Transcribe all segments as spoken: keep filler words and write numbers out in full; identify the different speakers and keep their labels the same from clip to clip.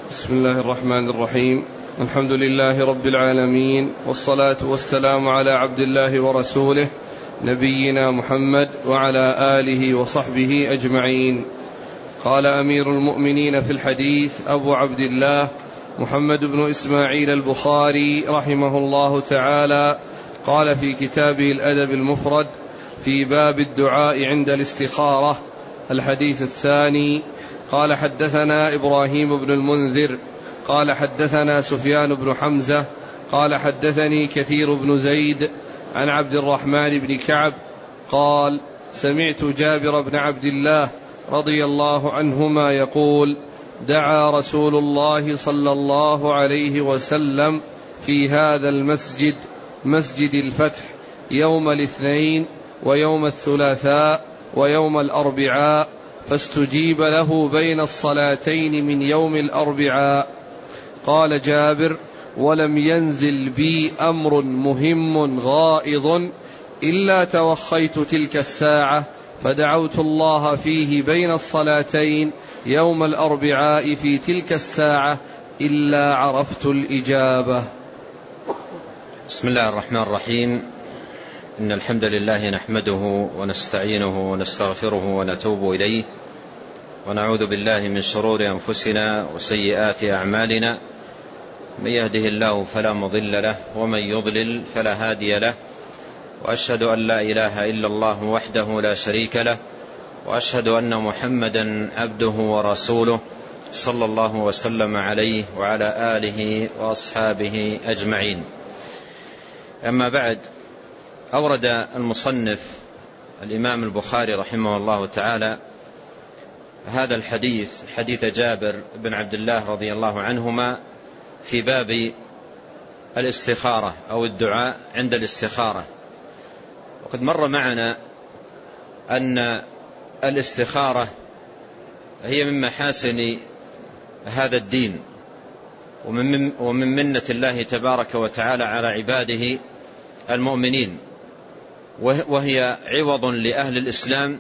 Speaker 1: بسم الله الرحمن الرحيم. الحمد لله رب العالمين، والصلاة والسلام على عبد الله ورسوله نبينا محمد وعلى آله وصحبه أجمعين. قال أمير المؤمنين في الحديث أبو عبد الله محمد بن إسماعيل البخاري رحمه الله تعالى، قال في كتابه الأدب المفرد في باب الدعاء عند الاستخارة الحديث الثاني، قال حدثنا إبراهيم بن المنذر قال حدثنا سفيان بن حمزة قال حدثني كثير بن زيد عن عبد الرحمن بن كعب قال سمعت جابر بن عبد الله رضي الله عنهما يقول: دعا رسول الله صلى الله عليه وسلم في هذا المسجد مسجد الفتح يوم الاثنين ويوم الثلاثاء ويوم الأربعاء، فاستجيب له بين الصلاتين من يوم الأربعاء. قال جابر: ولم ينزل بي أمر مهم غائض إلا توخيت تلك الساعة، فدعوت الله فيه بين الصلاتين يوم الأربعاء في تلك الساعة إلا عرفت الإجابة.
Speaker 2: بسم الله الرحمن الرحيم. إن الحمد لله نحمده ونستعينه ونستغفره ونتوب إليه، ونعوذ بالله من شرور أنفسنا وسيئات أعمالنا، من يهده الله فلا مضل له ومن يضلل فلا هادي له، وأشهد أن لا إله إلا الله وحده لا شريك له، وأشهد أن محمدا عبده ورسوله صلى الله وسلم عليه وعلى آله وأصحابه أجمعين. أما بعد، أورد المصنف الإمام البخاري رحمه الله تعالى هذا الحديث، حديث جابر بن عبد الله رضي الله عنهما، في باب الاستخارة أو الدعاء عند الاستخارة. وقد مر معنا أن الاستخارة هي من محاسن هذا الدين ومن, ومن منة الله تبارك وتعالى على عباده المؤمنين، وهي عوض لأهل الإسلام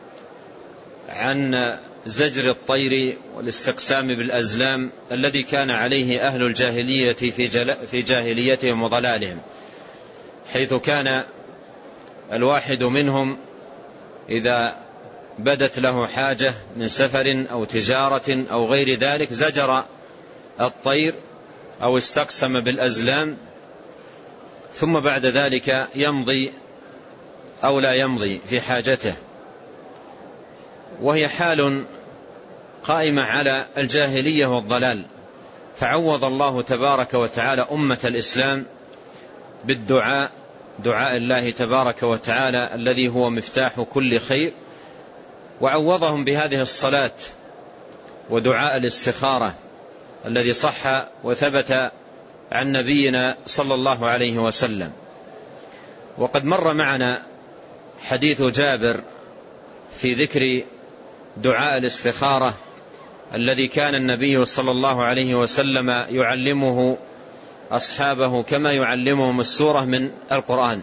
Speaker 2: عن زجر الطير والاستقسام بالأزلام الذي كان عليه أهل الجاهلية في جاهليتهم وضلالهم، حيث كان الواحد منهم إذا بدت له حاجة من سفر أو تجارة أو غير ذلك زجر الطير أو استقسم بالأزلام، ثم بعد ذلك يمضي أو لا يمضي في حاجته، وهي حال قائمة على الجاهلية والضلال. فعوض الله تبارك وتعالى أمة الإسلام بالدعاء، دعاء الله تبارك وتعالى الذي هو مفتاح كل خير، وعوضهم بهذه الصلاة ودعاء الاستخارة الذي صح وثبت عن نبينا صلى الله عليه وسلم. وقد مر معنا حديث جابر في ذكر دعاء الاستخارة الذي كان النبي صلى الله عليه وسلم يعلمه أصحابه كما يعلمهم السورة من القرآن.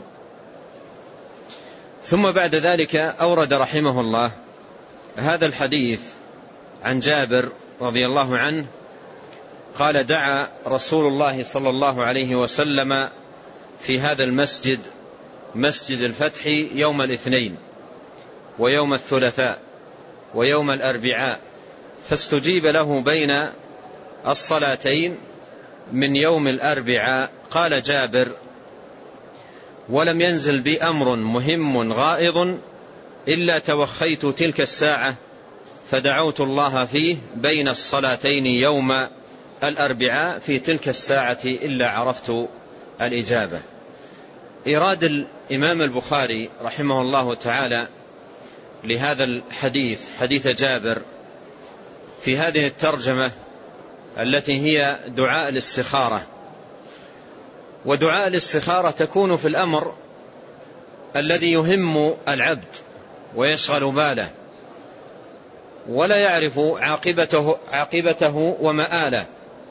Speaker 2: ثم بعد ذلك أورد رحمه الله هذا الحديث عن جابر رضي الله عنه قال: دعا رسول الله صلى الله عليه وسلم في هذا المسجد مسجد الفتح يوم الاثنين ويوم الثلاثاء ويوم الأربعاء، فاستجيب له بين الصلاتين من يوم الأربعاء. قال جابر: ولم ينزل بي أمر مهم غائض إلا توخيت تلك الساعة، فدعوت الله فيه بين الصلاتين يوم الأربعاء في تلك الساعة إلا عرفت الإجابة. إيراد الإمام البخاري رحمه الله تعالى لهذا الحديث، حديث جابر، في هذه الترجمة التي هي دعاء الاستخارة. ودعاء الاستخارة تكون في الأمر الذي يهم العبد ويشغل باله ولا يعرف عاقبته, عاقبته ومآله،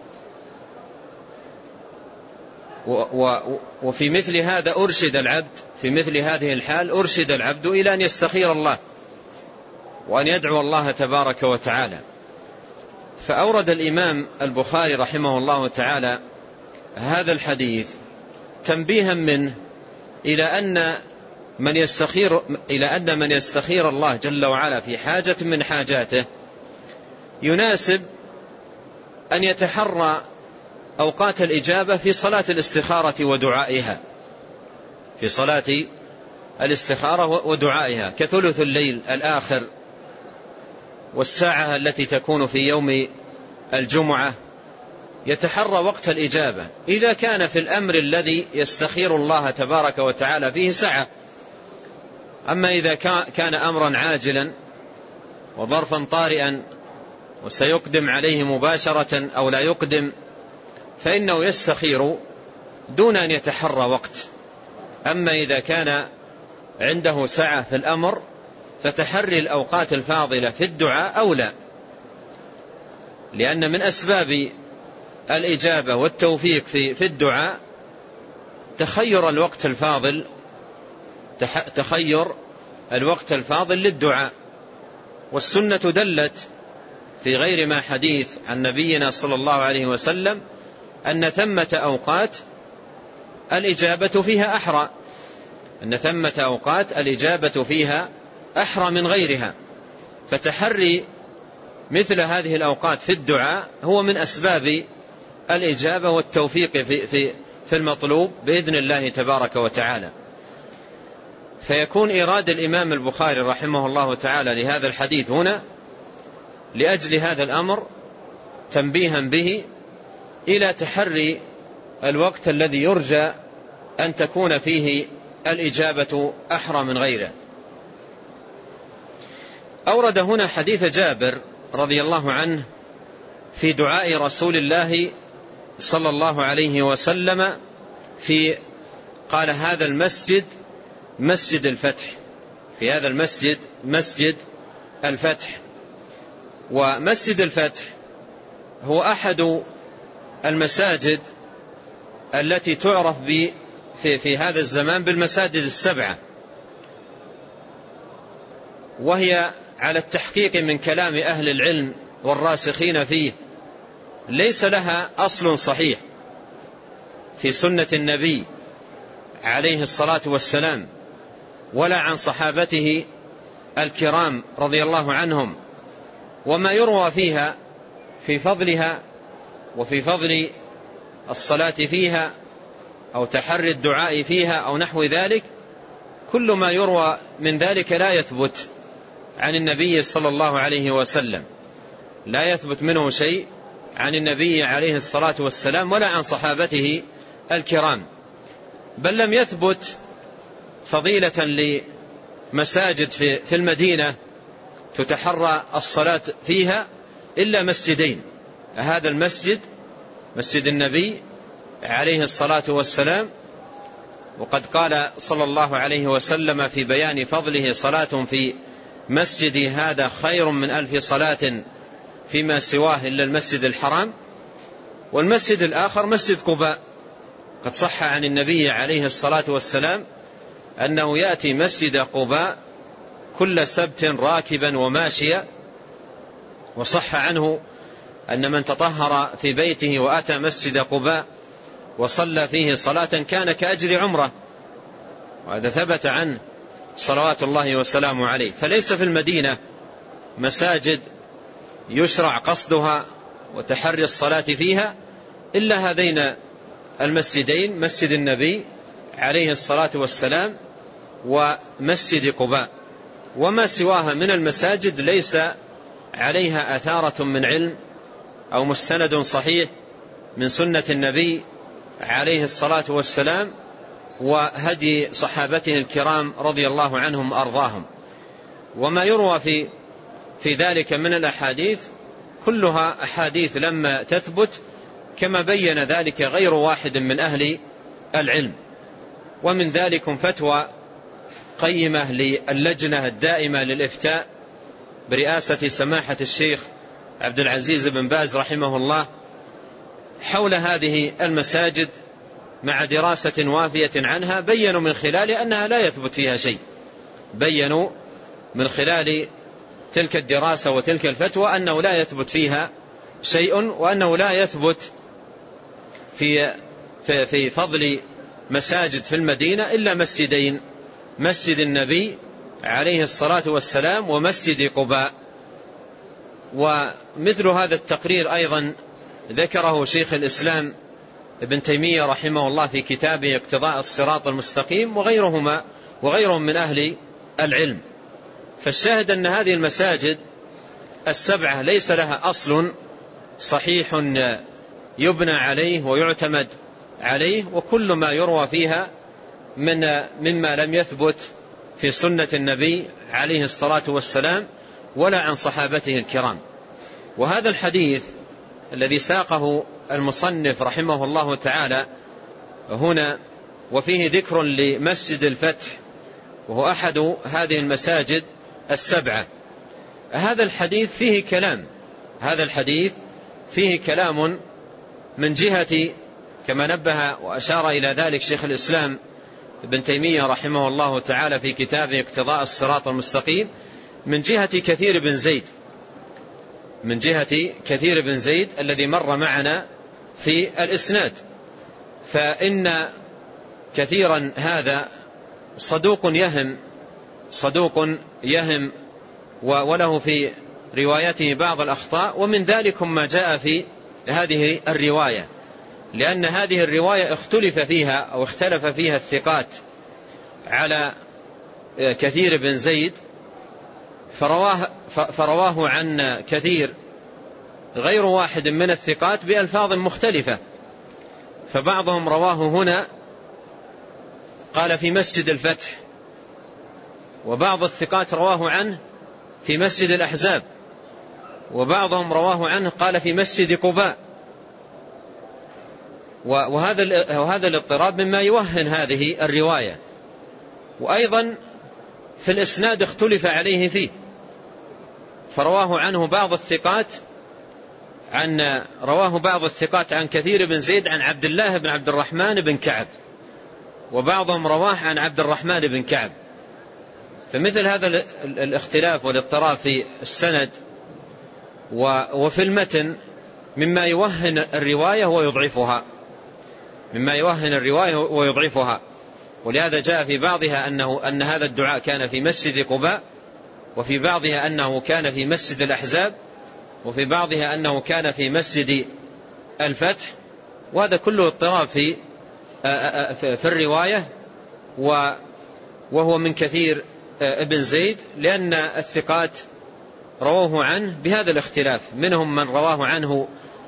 Speaker 2: وفي مثل هذا أرشد العبد، في مثل هذه الحال أرشد العبد إلى أن يستخير الله وأن يدعو الله تبارك وتعالى. فأورد الإمام البخاري رحمه الله تعالى هذا الحديث تنبيها منه إلى أن من يستخير إلى أن من يستخير الله جل وعلا في حاجة من حاجاته يناسب أن يتحرى أوقات الإجابة في صلاة الاستخارة ودعائها، في صلاة الاستخارة ودعائها كثلث الليل الآخر والساعة التي تكون في يوم الجمعة، يتحرى وقت الإجابة إذا كان في الأمر الذي يستخير الله تبارك وتعالى فيه سعة. أما إذا كان أمرا عاجلا وظرفا طارئا وسيقدم عليه مباشرة أو لا يقدم فإنه يستخير دون أن يتحرى وقت. أما إذا كان عنده سعة في الأمر فتحري الأوقات الفاضلة في الدعاء أولى، لأن من أسباب الإجابة والتوفيق في في الدعاء تخير الوقت الفاضل تخير الوقت الفاضل للدعاء. والسنة دلت في غير ما حديث عن نبينا صلى الله عليه وسلم أن ثمة أوقات الإجابة فيها أحرى أن ثمة أوقات الإجابة فيها أحرى من غيرها، فتحري مثل هذه الأوقات في الدعاء هو من أسباب الإجابة والتوفيق في, في, في المطلوب بإذن الله تبارك وتعالى. فيكون إيراد الإمام البخاري رحمه الله تعالى لهذا الحديث هنا لأجل هذا الأمر تنبيها به إلى تحري الوقت الذي يرجى أن تكون فيه الإجابة أحرى من غيره. أورد هنا حديث جابر رضي الله عنه في دعاء رسول الله صلى الله عليه وسلم في قال هذا المسجد مسجد الفتح، في هذا المسجد مسجد الفتح. ومسجد الفتح هو أحد المساجد التي تعرف في, في هذا الزمان بالمساجد السبعة، وهي على التحقيق من كلام أهل العلم والراسخين فيه ليس لها أصل صحيح في سنة النبي عليه الصلاة والسلام ولا عن صحابته الكرام رضي الله عنهم. وما يروى فيها في فضلها وفي فضل الصلاة فيها أو تحري الدعاء فيها أو نحو ذلك، كل ما يروى من ذلك لا يثبت عن النبي صلى الله عليه وسلم، لا يثبت منه شيء عن النبي عليه الصلاة والسلام ولا عن صحابته الكرام. بل لم يثبت فضيلة لمساجد في المدينة تتحرى الصلاة فيها إلا مسجدين، هذا المسجد مسجد النبي عليه الصلاة والسلام، وقد قال صلى الله عليه وسلم في بيان فضله صلاة في مسجدي هذا خير من ألف صلاة فيما سواه إلا المسجد الحرام. والمسجد الآخر مسجد قباء، قد صح عن النبي عليه الصلاة والسلام أنه يأتي مسجد قباء كل سبت راكبا وماشيا، وصح عنه أن من تطهر في بيته وأتى مسجد قباء وصلى فيه صلاة كان كأجر عمره، وهذا ثبت عنه صلوات الله وسلامه عليه. فليس في المدينة مساجد يشرع قصدها وتحري الصلاة فيها إلا هذين المسجدين، مسجد النبي عليه الصلاة والسلام ومسجد قباء. وما سواها من المساجد ليس عليها أثارة من علم أو مستند صحيح من سنة النبي عليه الصلاة والسلام وهدي صحابته الكرام رضي الله عنهم أرضاهم. وما يروى في في ذلك من الأحاديث كلها أحاديث لما تثبت كما بين ذلك غير واحد من أهل العلم. ومن ذلك فتوى قيمة للجنة الدائمة للإفتاء برئاسة سماحة الشيخ عبد العزيز بن باز رحمه الله حول هذه المساجد مع دراسة وافية عنها، بيّنوا من خلال أنها لا يثبت فيها شيء، بيّنوا من خلال تلك الدراسة وتلك الفتوى أنه لا يثبت فيها شيء، وأنه لا يثبت في في في فضل مساجد في المدينة إلا مسجدين: مسجد النبي عليه الصلاة والسلام ومسجد قباء. ومثل هذا التقرير أيضا ذكره شيخ الإسلام ابن تيمية رحمه الله في كتابه اقتضاء الصراط المستقيم وغيرهما وغيرهم من أهل العلم. فالشاهد أن هذه المساجد السبعة ليس لها أصل صحيح يبنى عليه ويعتمد عليه، وكل ما يروى فيها من مما لم يثبت في سنة النبي عليه الصلاة والسلام ولا عن صحابته الكرام. وهذا الحديث الذي ساقه المصنف رحمه الله تعالى هنا وفيه ذكر لمسجد الفتح وهو أحد هذه المساجد السبعة، هذا الحديث فيه كلام هذا الحديث فيه كلام من جهة كما نبه وأشار إلى ذلك شيخ الإسلام ابن تيمية رحمه الله تعالى في كتابه اقتضاء الصراط المستقيم، من جهة كثير بن زيد من جهة كثير بن زيد الذي مر معنا في الإسناد. فإن كثيرا هذا صدوق يهم صدوق يهم وله في روايته بعض الأخطاء، ومن ذلك ما جاء في هذه الرواية، لأن هذه الرواية اختلف فيها أو اختلف فيها الثقات على كثير بن زيد، فرواه, فرواه عن كثير غير واحد من الثقات بألفاظ مختلفة. فبعضهم رواه هنا قال في مسجد الفتح، وبعض الثقات رواه عنه في مسجد الأحزاب، وبعضهم رواه عنه قال في مسجد قباء. وهذا وهذا الاضطراب مما يوهن هذه الرواية. وأيضا في الإسناد اختلف عليه فيه، فرواه عنه بعض الثقات عن رواه بعض الثقات عن كثير بن زيد عن عبد الله بن عبد الرحمن بن كعب، وبعضهم رواه عن عبد الرحمن بن كعب. فمثل هذا الاختلاف والاضطراب في السند وفي المتن مما يوهن الرواية ويضعفها مما يوهن الرواية ويضعفها ولهذا جاء في بعضها أنه أن هذا الدعاء كان في مسجد قباء، وفي بعضها أنه كان في مسجد الأحزاب، وفي بعضها أنه كان في مسجد الفتح. وهذا كله اضطراب في في الرواية، وهو من كثير ابن زيد، لأن الثقات رواه عنه بهذا الاختلاف، منهم من رواه عنه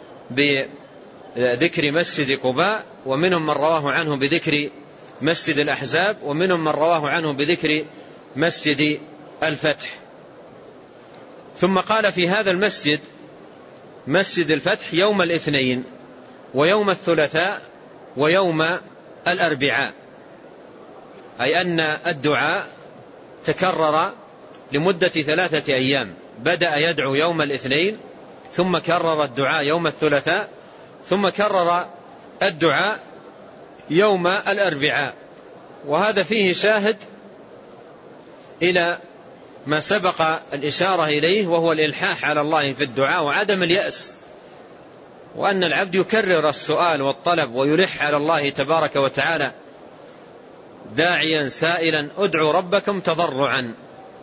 Speaker 2: بذكر مسجد قباء، ومنهم من رواه عنه بذكر مسجد الأحزاب، ومنهم من رواه عنه بذكر مسجد الفتح. ثم قال في هذا المسجد مسجد الفتح يوم الاثنين ويوم الثلاثاء ويوم الأربعاء، أي أن الدعاء تكرر لمدة ثلاثة أيام، بدأ يدعو يوم الاثنين، ثم كرر الدعاء يوم الثلاثاء، ثم كرر الدعاء يوم الأربعاء. وهذا فيه شاهد إلى ما سبق الإشارة إليه، وهو الإلحاح على الله في الدعاء وعدم اليأس، وأن العبد يكرر السؤال والطلب ويلح على الله تبارك وتعالى داعيا سائلا ادعوا ربكم تضرعا.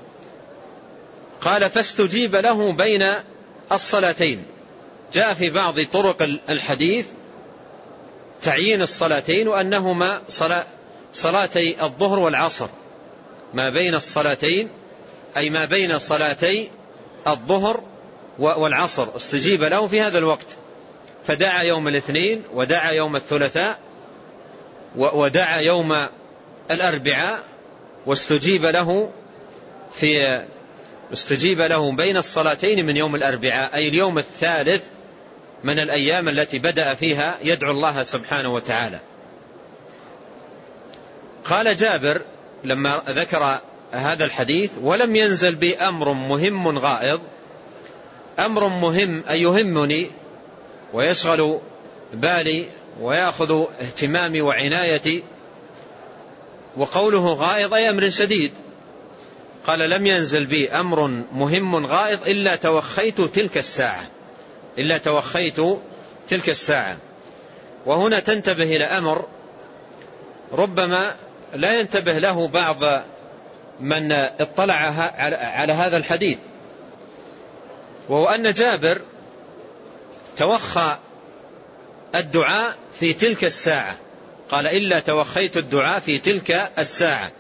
Speaker 2: قال فاستجيب له بين الصلاتين. جاء في بعض طرق الحديث تعيين الصلاتين وأنهما صلاتي الظهر والعصر، ما بين الصلاتين أي ما بين صلاتي الظهر والعصر استجيب له في هذا الوقت. فدعا يوم الاثنين ودعا يوم الثلاثاء ودعا يوم الأربعاء، واستجيب له في استجيب له بين الصلاتين من يوم الأربعاء، أي اليوم الثالث من الأيام التي بدأ فيها يدعو الله سبحانه وتعالى. قال جابر لما ذكر هذا الحديث ولم ينزل بي أمر مهم غائض. أمر مهم أي يهمني ويشغل بالي ويأخذ اهتمامي وعنايتي، وقوله غائض أي أمر شديد. قال لم ينزل بي أمر مهم غائض إلا توخيت تلك الساعة، إلا توخيت تلك الساعة. وهنا تنتبه إلى أمر ربما لا ينتبه له بعض من اطلع على هذا الحديث، وهو أن جابر توخى الدعاء في تلك الساعة، قال إلا توخيت الدعاء في تلك الساعة،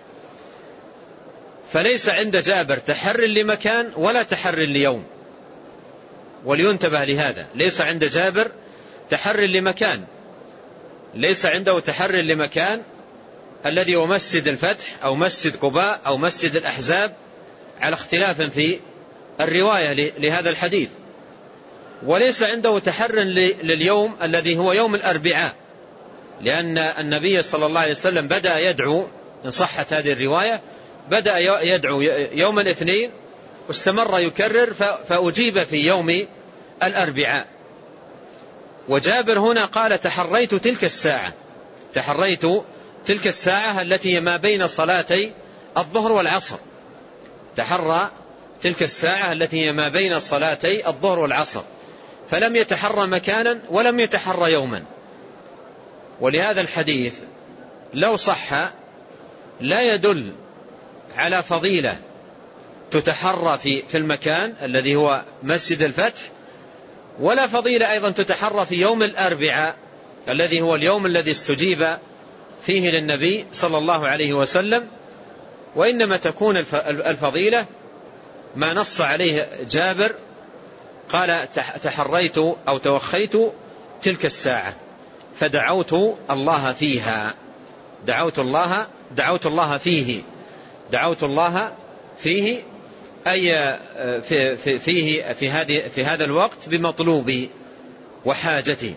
Speaker 2: فليس عند جابر تحر لمكان ولا تحر ليوم. ولينتبه لهذا، ليس عند جابر تحر لمكان، ليس عنده تحر لمكان الذي هو مسجد الفتح أو مسجد قباء أو مسجد الأحزاب على اختلاف في الرواية لهذا الحديث، وليس عنده تحر لليوم الذي هو يوم الأربعاء، لأن النبي صلى الله عليه وسلم بدأ يدعو، إن صحت هذه الرواية، بدأ يدعو يوم الاثنين واستمر يكرر فأجيب في يوم الأربعاء. وجابر هنا قال تحريت تلك الساعة، تحريت تلك الساعة التي ما بين صلاتي الظهر والعصر، تحرى تلك الساعة التي ما بين صلاتي الظهر والعصر، فلم يتحرى مكانا ولم يتحرى يوما. ولهذا الحديث لو صح لا يدل على فضيلة تتحرى في في المكان الذي هو مسجد الفتح، ولا فضيلة أيضا تتحرى في يوم الأربعاء الذي هو اليوم الذي استجيب فيه للنبي صلى الله عليه وسلم. وإنما تكون الفضيلة ما نص عليه جابر، قال تحريت أو توخيت تلك الساعة فدعوت الله فيها، دعوت الله دعوت الله فيه دعوت الله فيه أي في في فيه في هذه في هذا الوقت بمطلوبي وحاجتي.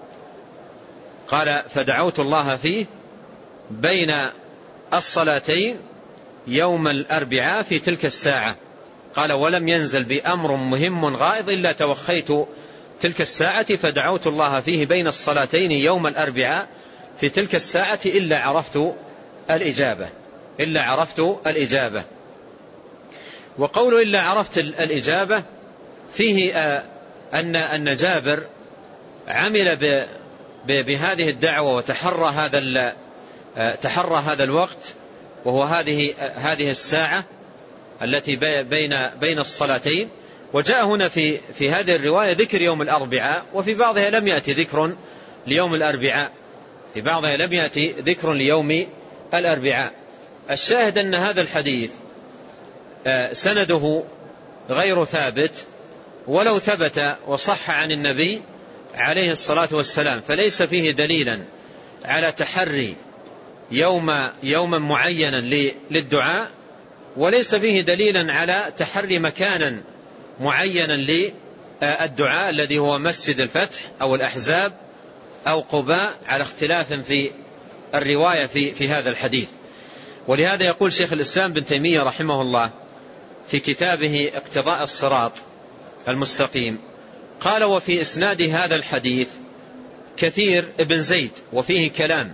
Speaker 2: قال فدعوت الله فيه بين الصلاتين يوم الأربعاء في تلك الساعة. قال ولم ينزل بأمر مهم غائض إلا توخيت تلك الساعة فدعوت الله فيه بين الصلاتين يوم الأربعاء في تلك الساعة إلا عرفت الإجابة إلا عرفت الإجابة. وقول إلا عرفت الإجابة فيه أن أن جابر عمل بهذه الدعوة وتحرى هذا تحرى هذا الوقت، وهو هذه هذه الساعة التي بين بين الصلاتين. وجاء هنا في في هذه الرواية ذكر يوم الأربعاء، وفي بعضها لم يأتي ذكر ليوم الأربعاء، في بعضها لم يأتي ذكر ليوم الأربعاء. الشاهد أن هذا الحديث سنده غير ثابت، ولو ثبت وصح عن النبي عليه الصلاة والسلام فليس فيه دليلا على تحري يوم يوما معينا للدعاء، وليس فيه دليلا على تحري مكانا معينا للدعاء الذي هو مسجد الفتح أو الأحزاب أو قباء، على اختلاف في الرواية في في هذا الحديث. ولهذا يقول شيخ الإسلام بن تيمية رحمه الله في كتابه اقتضاء الصراط المستقيم، قال وفي إسناد هذا الحديث كثير ابن زيد وفيه كلام،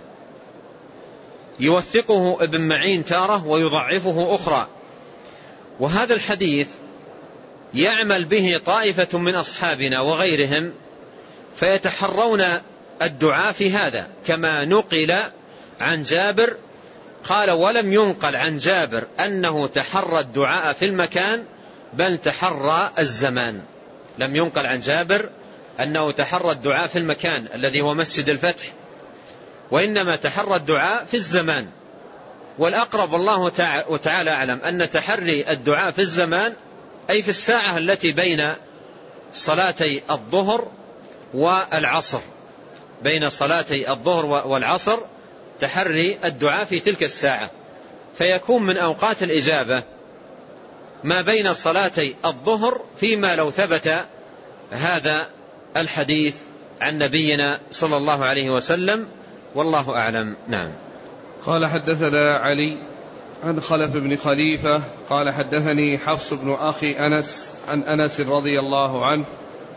Speaker 2: يوثقه ابن معين تارة ويضعفه أخرى، وهذا الحديث يعمل به طائفة من أصحابنا وغيرهم فيتحرون الدعاء في هذا، كما نقل عن جابر. قال ولم ينقل عن جابر أنه تحرى الدعاء في المكان بل تحرى الزمان، لم ينقل عن جابر أنه تحرى الدعاء في المكان الذي هو مسجد الفتح، وإنما تحرى الدعاء في الزمان. والأقرب الله تعالى أعلم أن تحري الدعاء في الزمان أي في الساعة التي بين صلاتي الظهر والعصر، بين صلاتي الظهر والعصر تحري الدعاء في تلك الساعة، فيكون من أوقات الإجابة ما بين صلاتي الظهر، فيما لو ثبت هذا الحديث عن نبينا صلى الله عليه وسلم، والله أعلم. نعم.
Speaker 1: قال حدثنا علي عن خلف بن خليفة قال حدثني حفص بن أخي أنس عن أنس رضي الله عنه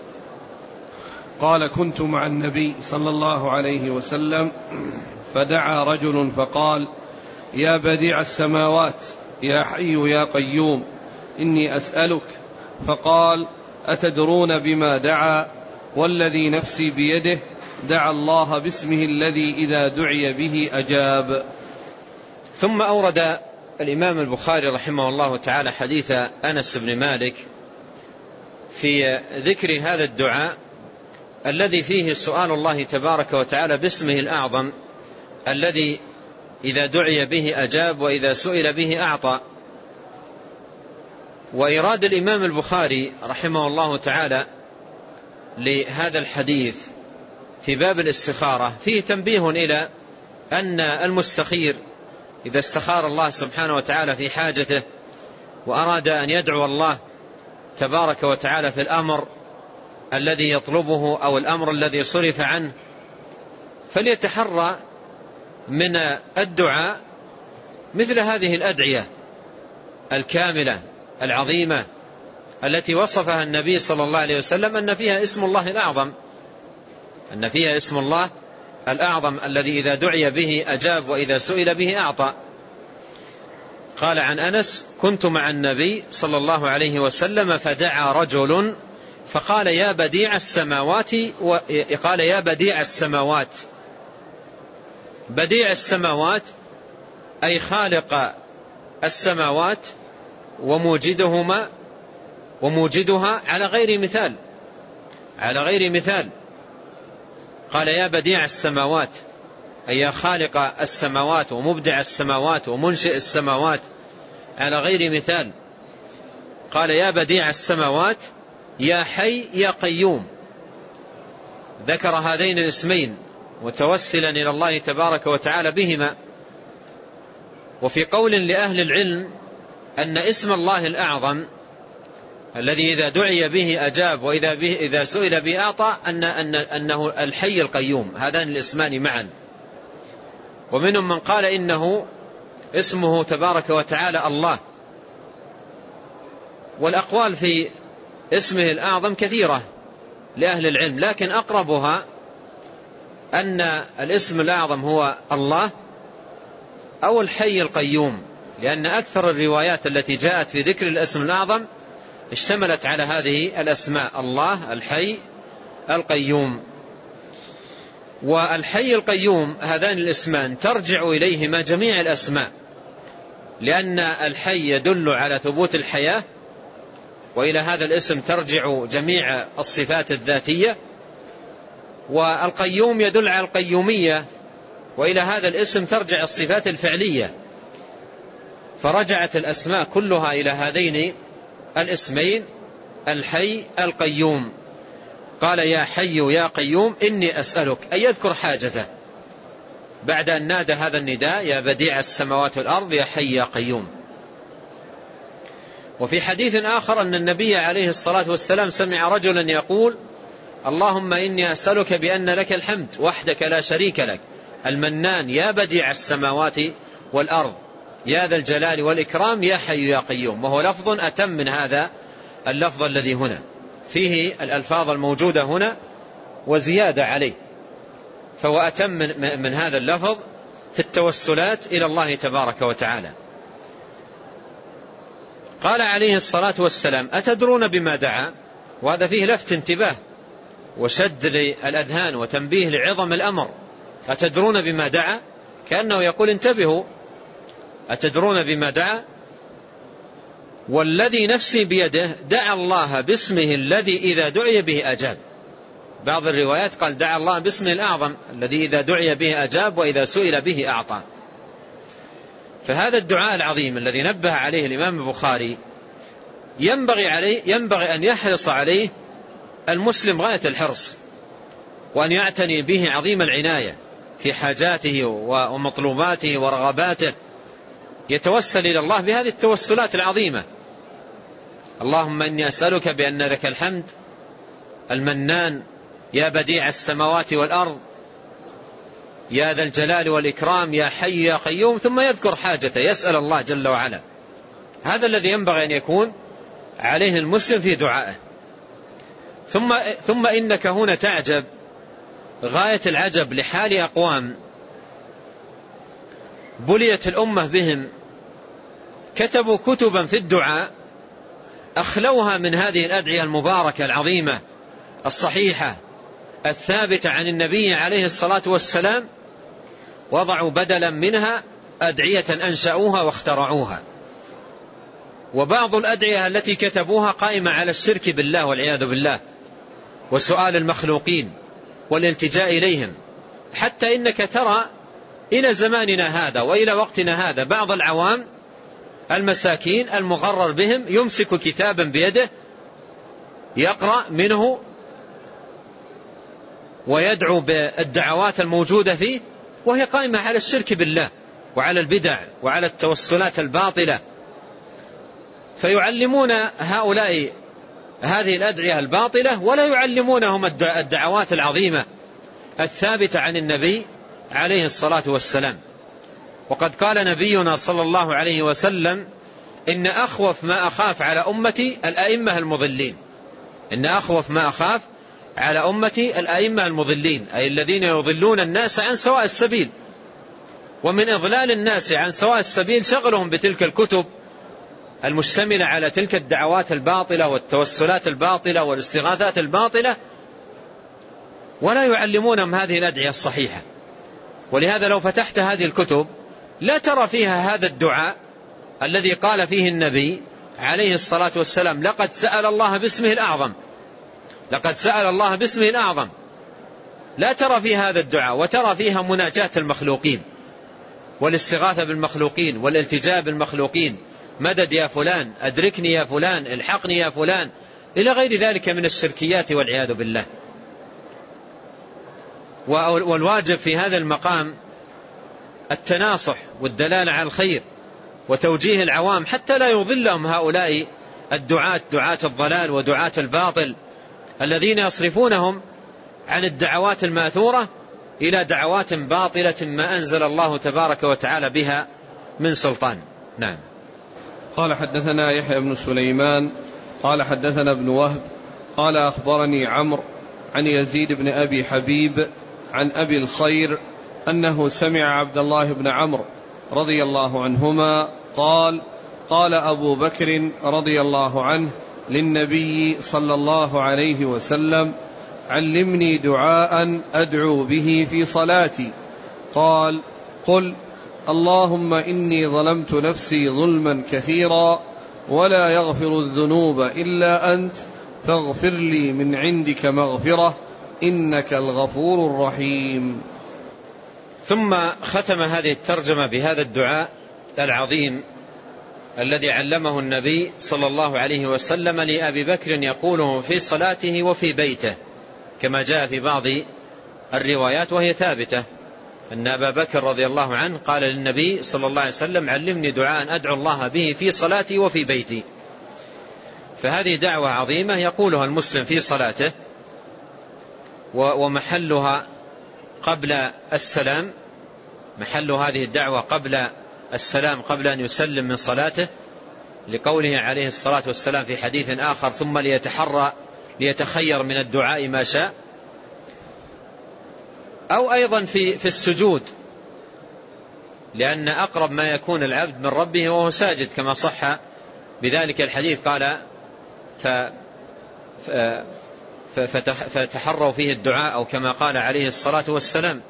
Speaker 1: قال كنت مع النبي صلى الله عليه وسلم فدعا رجل فقال يا بديع السماوات يا حي يا قيوم إني أسألك، فقال أتدرون بما دعا؟ والذي نفسي بيده دعا الله باسمه الذي إذا دعي به أجاب.
Speaker 2: ثم أورد الإمام البخاري رحمه الله تعالى حديث أنس بن مالك في ذكر هذا الدعاء الذي فيه سؤال الله تبارك وتعالى باسمه الأعظم الذي إذا دعي به أجاب وإذا سئل به أعطى. وإراد الإمام البخاري رحمه الله تعالى لهذا الحديث في باب الاستخارة فيه تنبيه إلى أن المستخير إذا استخار الله سبحانه وتعالى في حاجته وأراد أن يدعو الله تبارك وتعالى في الأمر الذي يطلبه أو الأمر الذي صرف عنه فليتحرى من الدعاء مثل هذه الأدعية الكاملة العظيمة التي وصفها النبي صلى الله عليه وسلم أن فيها اسم الله الأعظم أن فيها اسم الله الأعظم الذي إذا دعي به أجاب وإذا سئل به أعطى. قال عن أنس: كنت مع النبي صلى الله عليه وسلم فدعا رجل فقال يا بديع السماوات وقال يا بديع السماوات. بديع السماوات أي خالق السماوات وموجدهما وموجدها على غير مثال على غير مثال قال يا بديع السماوات أي يا خالق السماوات ومبدع السماوات ومنشئ السماوات على غير مثال. قال يا بديع السماوات يا حي يا قيوم. ذكر هذين الاسمين متوسلا إلى الله تبارك وتعالى بهما. وفي قول لأهل العلم أن اسم الله الأعظم الذي إذا دعي به أجاب وإذا به إذا سئل به أعطى أن أن أنه الحي القيوم، هذان الاسمان معا. ومنهم من قال إنه اسمه تبارك وتعالى الله. والأقوال في اسمه الأعظم كثيرة لأهل العلم، لكن أقربها أن الاسم الأعظم هو الله أو الحي القيوم، لأن أكثر الروايات التي جاءت في ذكر الاسم الأعظم اشتملت على هذه الأسماء: الله، الحي، القيوم. والحي القيوم هذان الاسمان ترجع إليهما جميع الأسماء، لأن الحي يدل على ثبوت الحياة، وإلى هذا الاسم ترجع جميع الصفات الذاتية. والقيوم يدل على القيومية، وإلى هذا الاسم ترجع الصفات الفعلية. فرجعت الأسماء كلها إلى هذين الاسمين: الحي القيوم. قال يا حي يا قيوم إني أسألك، أي يذكر حاجته بعد أن نادى هذا النداء: يا بديع السماوات والأرض يا حي يا قيوم. وفي حديث آخر أن النبي عليه الصلاة والسلام سمع رجلا يقول: اللهم إني أسألك بأن لك الحمد وحدك لا شريك لك، المنان يا بديع السماوات والأرض يا ذا الجلال والإكرام يا حي يا قيوم. وهو لفظ أتم من هذا اللفظ الذي هنا، فيه الألفاظ الموجودة هنا وزيادة عليه، فهو أتم من هذا اللفظ في التوسلات إلى الله تبارك وتعالى. قال عليه الصلاة والسلام: أتدرون بما دعا؟ وهذا فيه لفت انتباه وشد للأذهان وتنبيه لعظم الأمر. أتدرون بما دعا؟ كأنه يقول انتبهوا، أتدرون بما دعا؟ والذي نفسي بيده دعا الله باسمه الذي إذا دعي به أجاب. بعض الروايات قال دعا الله باسمه الأعظم الذي إذا دعي به أجاب وإذا سئل به أعطى. فهذا الدعاء العظيم الذي نبه عليه الإمام البخاري ينبغي عليه ينبغي أن يحرص عليه المسلم غاية الحرص، وأن يعتني به عظيم العناية في حاجاته ومطلوباته ورغباته، يتوسل إلى الله بهذه التوسلات العظيمة: اللهم إني أسألك بأن لك الحمد المنان يا بديع السماوات والأرض يا ذا الجلال والإكرام يا حي يا قيوم، ثم يذكر حاجته يسأل الله جل وعلا. هذا الذي ينبغي أن يكون عليه المسلم في دعائه. ثم, ثم إنك هنا تعجب غاية العجب لحال أقوام بليت الأمة بهم، كتبوا كتبا في الدعاء أخلوها من هذه الأدعية المباركة العظيمة الصحيحة الثابتة عن النبي عليه الصلاة والسلام وضعوا بدلا منها أدعية أنشأوها واخترعوها. وبعض الأدعية التي كتبوها قائمة على الشرك بالله والعياذ بالله وسؤال المخلوقين والالتجاء إليهم، حتى إنك ترى إلى زماننا هذا وإلى وقتنا هذا بعض العوام المساكين المغرر بهم يمسك كتابا بيده يقرأ منه ويدعو بالدعوات الموجودة فيه وهي قائمة على الشرك بالله وعلى البدع وعلى التوسلات الباطلة، فيعلمون هؤلاء هذه الأدعية الباطلة ولا يعلمونهم الدعوات العظيمة الثابتة عن النبي عليه الصلاة والسلام. وقد قال نبينا صلى الله عليه وسلم: إن أخوف ما أخاف على أمتي الأئمة المضلين. إن أخوف ما أخاف على أمتي الأئمة المضلين، أي الذين يضلون الناس عن سواء السبيل. ومن إضلال الناس عن سواء السبيل شغلهم بتلك الكتب المشتملة على تلك الدعوات الباطلة والتوسلات الباطلة والاستغاثات الباطلة، ولا يعلمونهم هذه الأدعية الصحيحة. ولهذا لو فتحت هذه الكتب لا ترى فيها هذا الدعاء الذي قال فيه النبي عليه الصلاة والسلام: لقد سأل الله باسمه الأعظم، لقد سأل الله باسمه الأعظم. لا ترى فيها هذا الدعاء، وترى فيها مناجاة المخلوقين والاستغاثة بالمخلوقين والالتجاء بالمخلوقين، مدد يا فلان، أدركني يا فلان، الحقني يا فلان، إلى غير ذلك من الشركيات والعياذ بالله. والواجب في هذا المقام التناصح والدلالة على الخير وتوجيه العوام حتى لا يضلهم هؤلاء الدعاة، دعاة الضلال ودعاة الباطل الذين يصرفونهم عن الدعوات الماثورة إلى دعوات باطلة ما أنزل الله تبارك وتعالى بها من سلطان. نعم.
Speaker 1: قال: حدثنا يحيى بن سليمان قال حدثنا ابن وهب قال أخبرني عمرو عن يزيد بن أبي حبيب عن أبي الخير أنه سمع عبد الله بن عمرو رضي الله عنهما قال: قال أبو بكر رضي الله عنه للنبي صلى الله عليه وسلم: علمني دعاء أدعو به في صلاتي. قال: قل اللهم إني ظلمت نفسي ظلما كثيرا ولا يغفر الذنوب إلا أنت فاغفر لي من عندك مغفرة إنك الغفور الرحيم.
Speaker 2: ثم ختم هذه الترجمة بهذا الدعاء العظيم الذي علمه النبي صلى الله عليه وسلم لأبي بكر يقوله في صلاته وفي بيته، كما جاء في بعض الروايات وهي ثابتة أن أبا بكر رضي الله عنه قال للنبي صلى الله عليه وسلم: علمني دعاء أدعو الله به في صلاتي وفي بيتي. فهذه دعوة عظيمة يقولها المسلم في صلاته، ومحلها قبل السلام، محل هذه الدعوة قبل السلام، قبل أن يسلم من صلاته، لقوله عليه الصلاة والسلام في حديث آخر: ثم ليتحرى ليتخير من الدعاء ما شاء. أو أيضا في في السجود، لأن أقرب ما يكون العبد من ربه وهو ساجد، كما صح بذلك الحديث. قال: فتحروا فيه الدعاء، أو كما قال عليه الصلاة والسلام.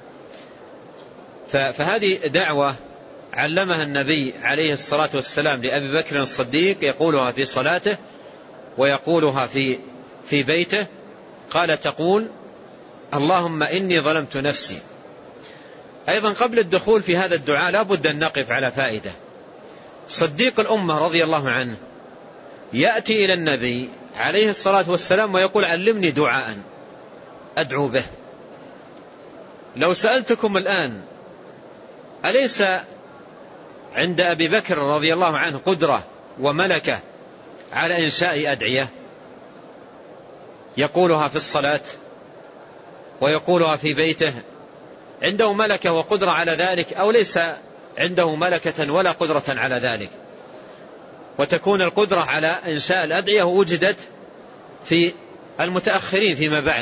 Speaker 2: فهذه دعوة علمها النبي عليه الصلاة والسلام لأبي بكر الصديق، يقولها في صلاته ويقولها في في بيته. قال: تقول اللهم إني ظلمت نفسي. أيضا قبل الدخول في هذا الدعاء لا بد أن نقف على فائدة. صديق الأمة رضي الله عنه يأتي إلى النبي عليه الصلاة والسلام ويقول: علمني دعاء أدعو به. لو سألتكم الآن: أليس عند أبي بكر رضي الله عنه قدرة وملكة على إنشاء أدعية يقولها في الصلاة ويقولها في بيته؟ عنده ملكة وقدرة على ذلك، أو ليس عنده ملكة ولا قدرة على ذلك؟ وتكون القدرة على إنشاء الأدعية وجدت في المتأخرين فيما بعد.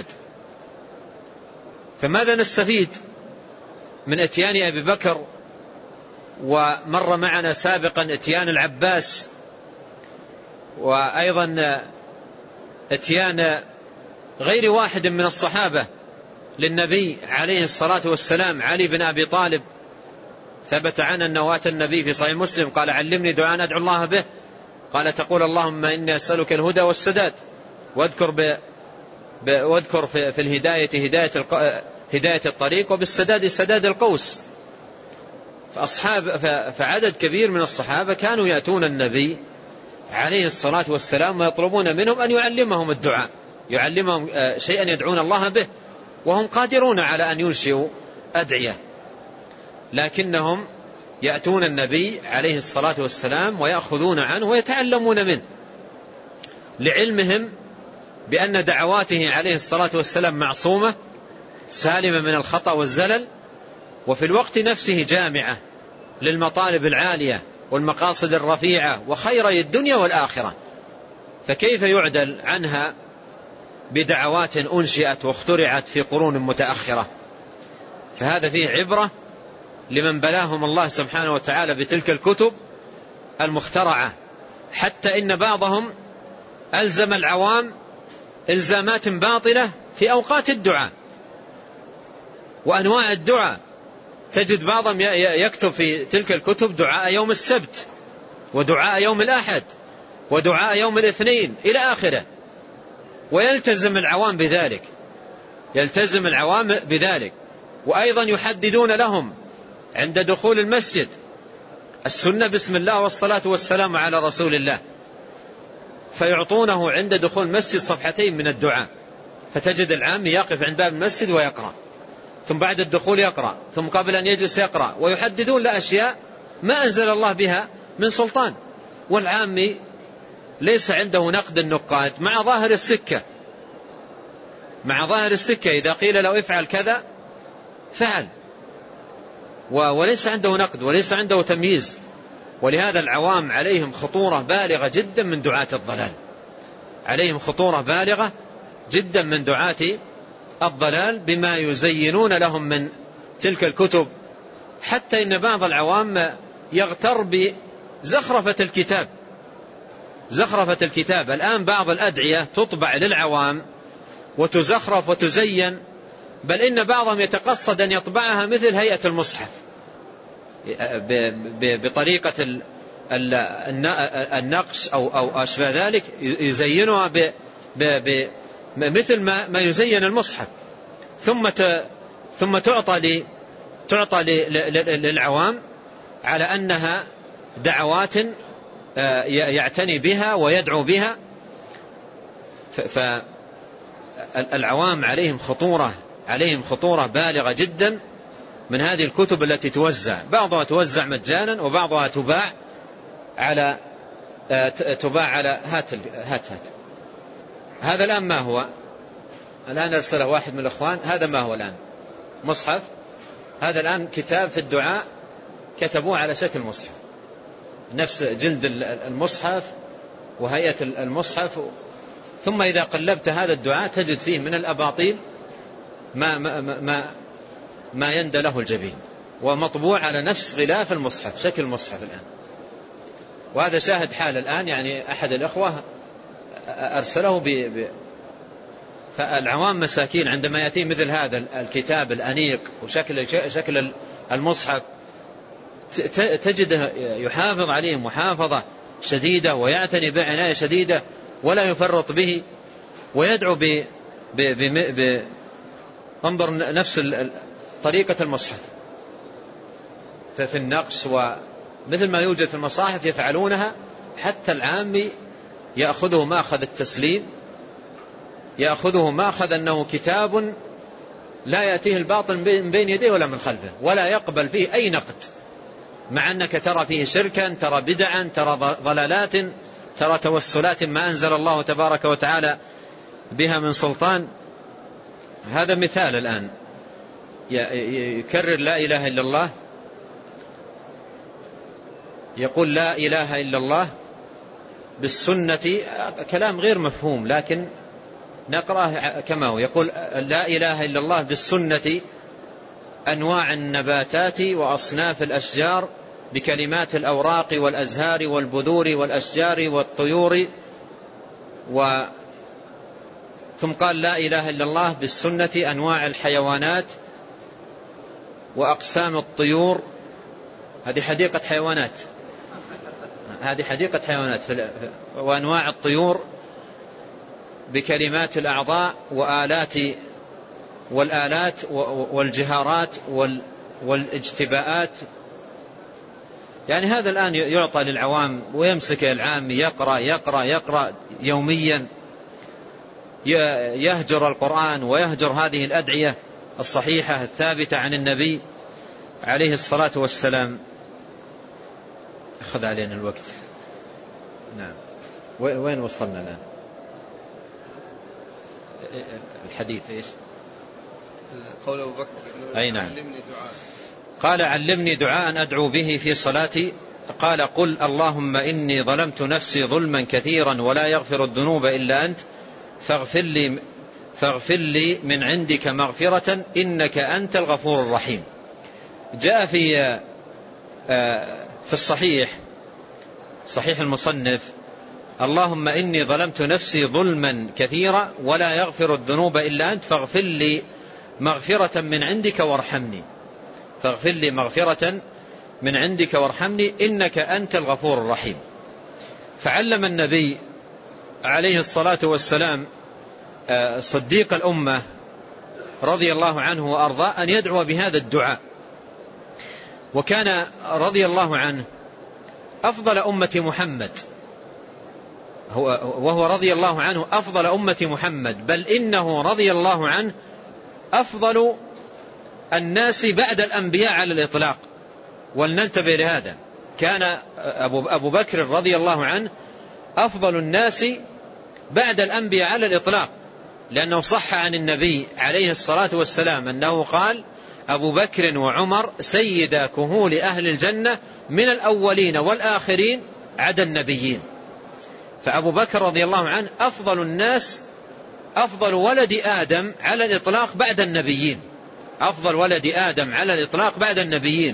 Speaker 2: فماذا نستفيد من اتيان أبي بكر، ومر معنا سابقا اتيان العباس، وأيضا اتيان غير واحد من الصحابة للنبي عليه الصلاة والسلام. علي بن أبي طالب ثبت عنه أنه أتى النبي في صحيح مسلم قال علمني دعاء أدعو الله به، قال تقول اللهم إني أسألك الهدى والسداد، واذكر ب... ب... واذكر في... في الهداية هداية, الق... هداية الطريق، وبالسداد سداد القوس. فأصحاب ف... فعدد كبير من الصحابة كانوا يأتون النبي عليه الصلاة والسلام ويطلبون منهم أن يعلمهم الدعاء، يعلمهم شيئا يدعون الله به، وهم قادرون على أن ينشئوا أدعية، لكنهم يأتون النبي عليه الصلاة والسلام ويأخذون عنه ويتعلمون منه، لعلمهم بأن دعواته عليه الصلاة والسلام معصومة سالمة من الخطأ والزلل، وفي الوقت نفسه جامعة للمطالب العالية والمقاصد الرفيعة وخيري الدنيا والآخرة، فكيف يعدل عنها بدعوات أنشئت واخترعت في قرون متأخرة؟ فهذا فيه عبرة لمن بلاهم الله سبحانه وتعالى بتلك الكتب المخترعة، حتى إن بعضهم ألزم العوام إلزامات باطلة في أوقات الدعاء وأنواع الدعاء. تجد بعضهم يكتب في تلك الكتب دعاء يوم السبت، ودعاء يوم الأحد، ودعاء يوم الاثنين إلى آخره، ويلتزم العوام بذلك، يلتزم العوام بذلك. وأيضا يحددون لهم عند دخول المسجد السنة بسم الله والصلاة والسلام على رسول الله، فيعطونه عند دخول المسجد صفحتين من الدعاء، فتجد العام يقف عند باب المسجد ويقرأ، ثم بعد الدخول يقرأ، ثم قبل أن يجلس يقرأ، ويحددون لأشياء ما أنزل الله بها من سلطان. والعامي ليس عنده نقد النقاد مع ظاهر السكة، مع ظاهر السكة إذا قيل لو افعل كذا فعل، وليس عنده نقد وليس عنده تمييز. ولهذا العوام عليهم خطورة بالغة جدا من دعاة الضلال، عليهم خطورة بالغة جدا من دعاة الضلال بما يزينون لهم من تلك الكتب، حتى إن بعض العوام يغتر بزخرفة الكتاب، زخرفة الكتاب. الآن بعض الأدعية تطبع للعوام وتزخرف وتزين، بل إن بعضهم يتقصد أن يطبعها مثل هيئة المصحف بطريقة النقش أو أشبه ذلك، يزينها مثل ما يزين المصحف، ثم ثم تعطى تعطى للعوام على أنها دعوات يعتني بها ويدعو بها. فالعوام عليهم خطورة عليهم خطورة بالغة جدا من هذه الكتب التي توزع، بعضها توزع مجانا وبعضها تباع على تباع على هات هات هات هذا الآن ما هو؟ الآن أرسله واحد من الأخوان، هذا ما هو الآن؟ مصحف. هذا الآن كتاب في الدعاء كتبوه على شكل مصحف، نفس جلد المصحف وهيئة المصحف، ثم إذا قلبت هذا الدعاء تجد فيه من الأباطيل ما ما ما ما يندى له الجبين، ومطبوع على نفس غلاف المصحف، شكل المصحف الآن. وهذا شاهد حال الآن، يعني أحد الأخوة أرسله ب... ب... فالعوام مساكين عندما يأتي مثل هذا الكتاب الأنيق وشكل شكل المصحف تجده يحافظ عليه محافظة شديدة ويعتني بعناية شديدة ولا يفرط به، ويدعو ب... ب... ب... ب... انظر نفس طريقة المصحف ففي النقش، ومثل ما يوجد في المصاحف يفعلونها، حتى العامي يأخذه ماخذ التسليم، يأخذه ماخذ أنه كتاب لا يأتيه الباطل من بين يديه ولا من خلفه، ولا يقبل فيه أي نقد، مع أنك ترى فيه شركا، ترى بدعا، ترى ضلالات، ترى توسلات ما أنزل الله تبارك وتعالى بها من سلطان. هذا مثال الآن يكرر لا إله إلا الله، يقول لا إله إلا الله بالسنة، كلام غير مفهوم لكن نقرأه كما هو. يقول لا إله إلا الله بالسنة أنواع النباتات وأصناف الأشجار بكلمات الأوراق والأزهار والبذور والأشجار والطيور ثم قال لا إله إلا الله بالسنة أنواع الحيوانات وأقسام الطيور. هذه حديقة حيوانات، هذه حديقة حيوانات، وأنواع الطيور بكلمات الأعضاء وآلات والآلات والجهارات والاجتباءات. يعني هذا الآن يعطى للعوام ويمسك العام يقرأ يقرأ يقرأ يوميا، يهجر القرآن ويهجر هذه الأدعية الصحيحة الثابتة عن النبي عليه الصلاة والسلام. أخذ علينا الوقت. نعم، وين وصلنا الآن؟ الحديث إيش؟
Speaker 1: قول أبو بكر
Speaker 2: أي نعم. قال علمني دعاء أدعو به في صلاتي. قال قل اللهم إني ظلمت نفسي ظلما كثيرا ولا يغفر الذنوب إلا أنت فاغفر لي, فاغفر لي من عندك مغفرة إنك أنت الغفور الرحيم. جاء في في الصحيح صحيح المصنف اللهم إني ظلمت نفسي ظلما كثيرا ولا يغفر الذنوب إلا أنت فاغفر لي مغفرة من عندك وارحمني، فاغفر لي مغفرة من عندك وارحمني إنك أنت الغفور الرحيم. فعلم النبي عليه الصلاة والسلام صديق الأمة رضي الله عنه وأرضاه أن يدعو بهذا الدعاء. وكان رضي الله عنه أفضل أمة محمد، هو وهو رضي الله عنه أفضل أمة محمد، بل إنه رضي الله عنه أفضل الناس بعد الأنبياء على الإطلاق. ولننتبه لهذا، كان أبو بكر رضي الله عنه أفضل الناس بعد الأنبياء على الإطلاق، لأنه صح عن النبي عليه الصلاة والسلام أنه قال أبو بكر وعمر سيدا كهول أهل الجنة من الأولين والآخرين عدا النبيين. فأبو بكر رضي الله عنه أفضل الناس، أفضل ولد آدم على الإطلاق بعد النبيين، أفضل ولد آدم على الإطلاق بعد النبيين.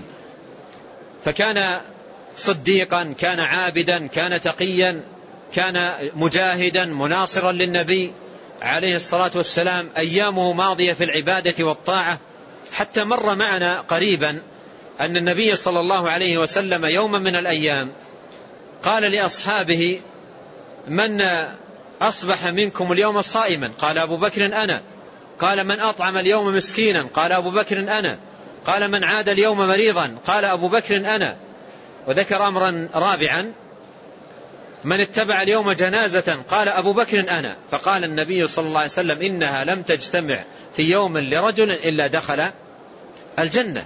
Speaker 2: فكان صديقا، كان عابدا، كان تقيا، كان مجاهدا مناصرا للنبي عليه الصلاة والسلام، أيامه ماضية في العبادة والطاعة. حتى مر معنا قريبا أن النبي صلى الله عليه وسلم يوما من الأيام قال لأصحابه من أصبح منكم اليوم صائما؟ قال أبو بكر أنا. قال من أطعم اليوم مسكينا؟ قال أبو بكر أنا. قال من عاد اليوم مريضا؟ قال أبو بكر أنا. وذكر أمرا رابعا من اتبع اليوم جنازة؟ قال أبو بكر أنا. فقال النبي صلى الله عليه وسلم إنها لم تجتمع في يوم لرجل إلا دخل الجنة.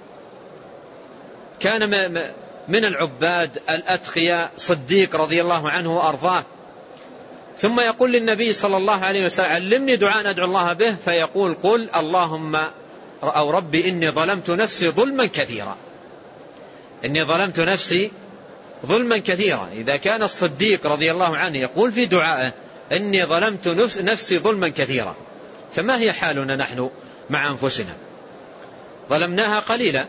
Speaker 2: كان من العباد الأتقياء صديق رضي الله عنه وأرضاه. ثم يقول للنبي صلى الله عليه وسلم علمني دعاء أدعو الله به، فيقول قل اللهم أو ربي إني ظلمت نفسي ظلما كثيرا، إني ظلمت نفسي ظلما كثيرا. إذا كان الصديق رضي الله عنه يقول في دعائه إني ظلمت نفسي ظلما كثيرا، فما هي حالنا نحن مع أنفسنا؟ ظلمناها قليلا.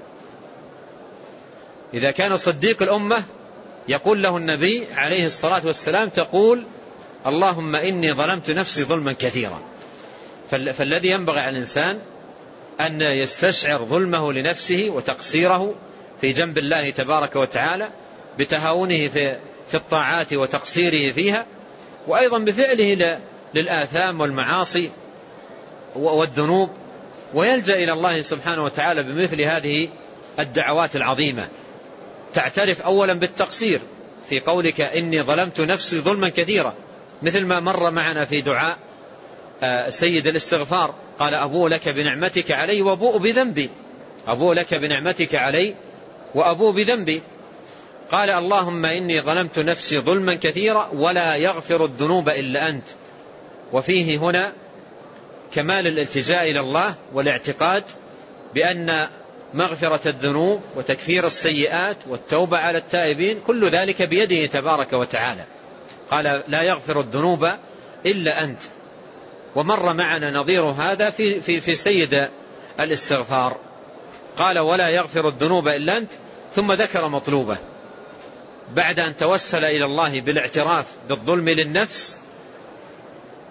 Speaker 2: إذا كان صديق الأمة يقول له النبي عليه الصلاة والسلام تقول اللهم إني ظلمت نفسي ظلما كثيرا. فالذي ينبغي على الإنسان أن يستشعر ظلمه لنفسه وتقصيره في جنب الله تبارك وتعالى بتهاونه في في الطاعات وتقصيره فيها، وأيضا بفعله للآثام والمعاصي والذنوب، ويلجأ إلى الله سبحانه وتعالى بمثل هذه الدعوات العظيمة. تعترف أولا بالتقصير في قولك إني ظلمت نفسي ظلما كثيرا، مثل ما مر معنا في دعاء سيد الاستغفار، قال أبو لك بنعمتك علي وأبوء بذنبي، أبو لك بنعمتك علي وأبوء بذنبي. قال اللهم إني ظلمت نفسي ظلما كثيرا ولا يغفر الذنوب إلا أنت. وفيه هنا كمال الالتجاء إلى الله والاعتقاد بأن مغفرة الذنوب وتكفير السيئات والتوبة على التائبين كل ذلك بيده تبارك وتعالى. قال لا يغفر الذنوب إلا أنت. ومر معنا نظير هذا في, في, في سيد الاستغفار، قال ولا يغفر الذنوب إلا أنت، ثم ذكر مطلوبه بعد أن توسل إلى الله بالاعتراف بالظلم للنفس.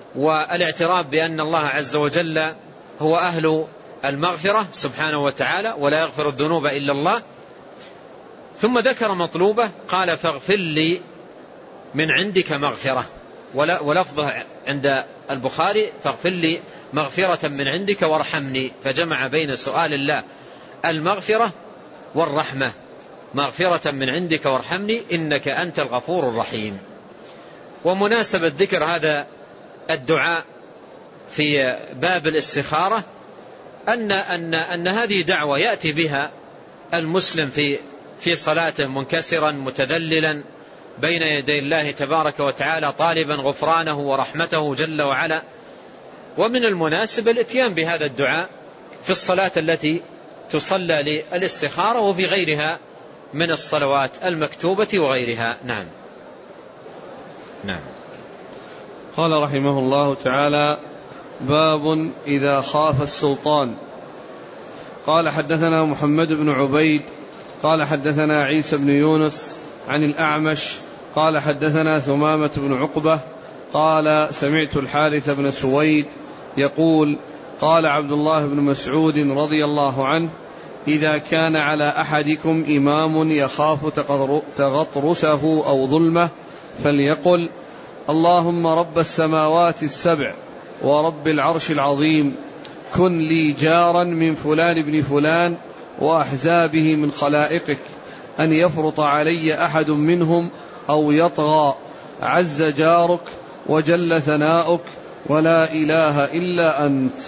Speaker 2: والاعتراف بأن الله عز وجل هو أهل المغفرة سبحانه وتعالى ولا يغفر الذنوب إلا الله. ثم ذكر مطلوبة قال فاغفر لي من عندك مغفرة، ولفظه عند البخاري فاغفر لي مغفرة من عندك وارحمني، فجمع بين سؤال الله المغفرة والرحمة، مغفرة من عندك وارحمني إنك أنت الغفور الرحيم. ومناسبة ذكر هذا الدعاء في باب الاستخارة أن, أن, أن هذه دعوة يأتي بها المسلم في, في صلاته منكسرا متذللا بين يدي الله تبارك وتعالى طالبا غفرانه ورحمته جل وعلا. ومن المناسب الاتيان بهذا الدعاء في الصلاة التي تصلى للاستخارة وفي غيرها من الصلوات المكتوبة وغيرها. نعم. نعم.
Speaker 1: قال رحمه الله تعالى باب إذا خاف السلطان. قال حدثنا محمد بن عبيد قال حدثنا عيسى بن يونس عن الأعمش قال حدثنا ثمامة بن عقبة قال سمعت الحارث بن سويد يقول قال عبد الله بن مسعود رضي الله عنه إذا كان على أحدكم إمام يخاف تغطرسه أو ظلمه فليقل اللهم رب السماوات السبع ورب العرش العظيم كن لي جارا من فلان بن فلان وأحزابه من خلائقك أن يفرط علي أحد منهم أو يطغى عز جارك وجل ثناؤك ولا إله إلا أنت.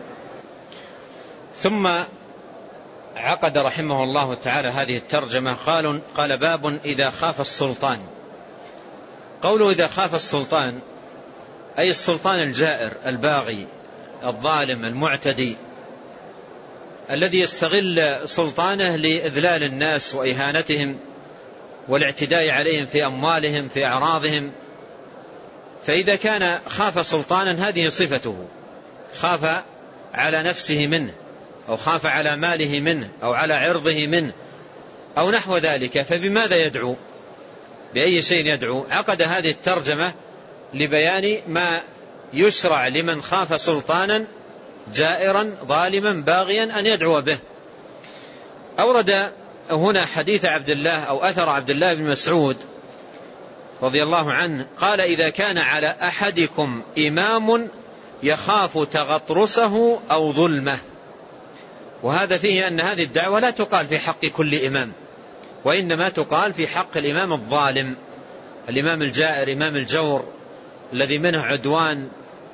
Speaker 2: ثم عقد رحمه الله تعالى هذه الترجمة قال, قال باب إذا خاف السلطان. قوله إذا خاف السلطان أي السلطان الجائر الباغي الظالم المعتدي الذي يستغل سلطانه لإذلال الناس وإهانتهم والاعتداء عليهم في أموالهم في أعراضهم. فإذا كان خاف سلطانا هذه صفته، خاف على نفسه منه أو خاف على ماله منه أو على عرضه منه أو نحو ذلك، فبماذا يدعو؟ بأي شيء يدعو؟ عقد هذه الترجمة لبيان ما يشرع لمن خاف سلطانا جائرا ظالما باغيا أن يدعو به. أورد هنا حديث عبد الله أو أثر عبد الله بن مسعود رضي الله عنه قال إذا كان على أحدكم إمام يخاف تغطرسه أو ظلمه. وهذا فيه أن هذه الدعوة لا تقال في حق كل إمام، وإنما تقال في حق الإمام الظالم، الإمام الجائر، إمام الجور الذي منه عدوان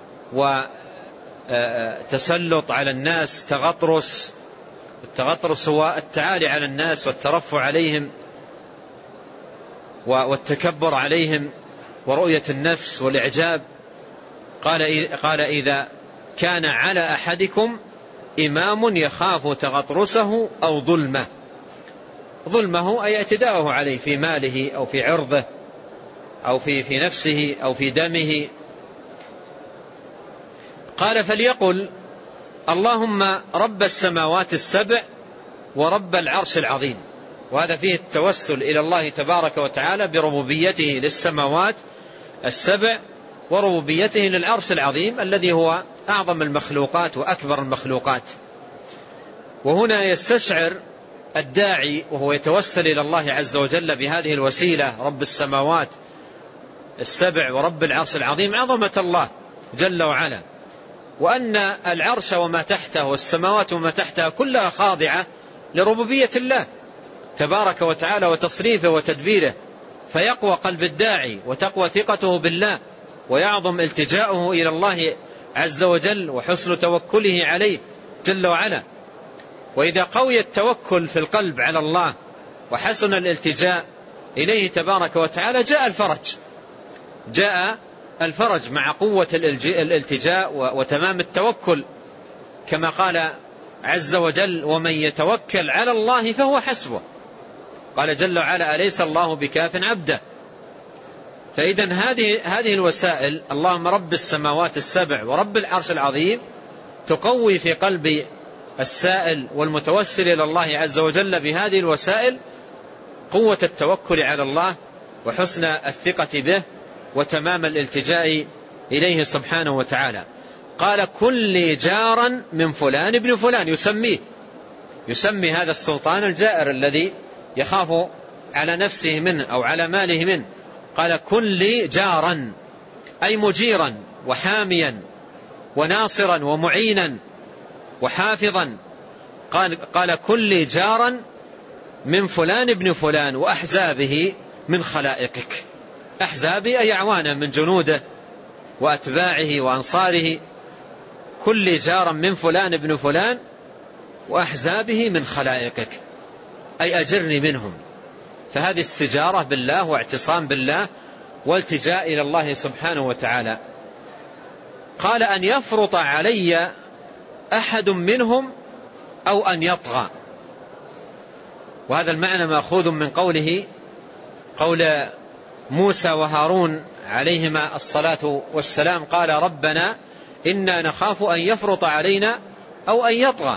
Speaker 2: وتسلط على الناس، تغطرس. التغطرس هو التعالي على الناس والترفع عليهم والتكبر عليهم ورؤية النفس والإعجاب. قال قال إذا كان على أحدكم إمام يخاف تغطرسه أو ظلمه. ظلمه أي اعتداءه عليه في ماله أو في عرضه أو في في نفسه أو في دمه. قال فليقل اللهم رب السماوات السبع ورب العرش العظيم. وهذا فيه التوسل إلى الله تبارك وتعالى بربوبيته للسماوات السبع وربوبيته للعرش العظيم الذي هو أعظم المخلوقات وأكبر المخلوقات. وهنا يستشعر الداعي وهو يتوسل إلى الله عز وجل بهذه الوسيلة رب السماوات السبع ورب العرش العظيم عظمة الله جل وعلا، وأن العرش وما تحته والسماوات وما تحتها كلها خاضعة لربوبية الله تبارك وتعالى وتصريفه وتدبيره. فيقوى قلب الداعي وتقوى ثقته بالله ويعظم التجاؤه إلى الله عز وجل وحسن توكله عليه جل وعلا. وإذا قوي التوكل في القلب على الله وحسن الالتجاء إليه تبارك وتعالى جاء الفرج، جاء الفرج مع قوة الالتجاء وتمام التوكل، كما قال عز وجل ومن يتوكل على الله فهو حسبه. قال جل وعلا أليس الله بكاف عبده. فإذا هذه هذه الوسائل اللهم رب السماوات السبع ورب العرش العظيم تقوي في قلب السائل والمتوسل إلى الله عز وجل بهذه الوسائل قوة التوكل على الله وحسن الثقة به وتمام الالتجاء إليه سبحانه وتعالى. قال كن لي جارا من فلان ابن فلان، يسميه يسمي هذا السلطان الجائر الذي يخاف على نفسه منه أو على ماله منه. قال كن لي جارا أي مجيرا وحاميا وناصرا ومعينا وحافظا. قال, قال كن لي جارا من فلان ابن فلان وأحزابه من خلائقك. أحزابه أي أعوانا من جنوده وأتباعه وأنصاره. كن لي جارا من فلان ابن فلان وأحزابه من خلائقك أي أجرني منهم. فهذه استجارة بالله واعتصام بالله والتجاء إلى الله سبحانه وتعالى. قال أن يفرط علي أحد منهم أو أن يطغى، وهذا المعنى مأخوذ من قوله قول موسى وهارون عليهما الصلاة والسلام قال ربنا إنا نخاف أن يفرط علينا أو أن يطغى.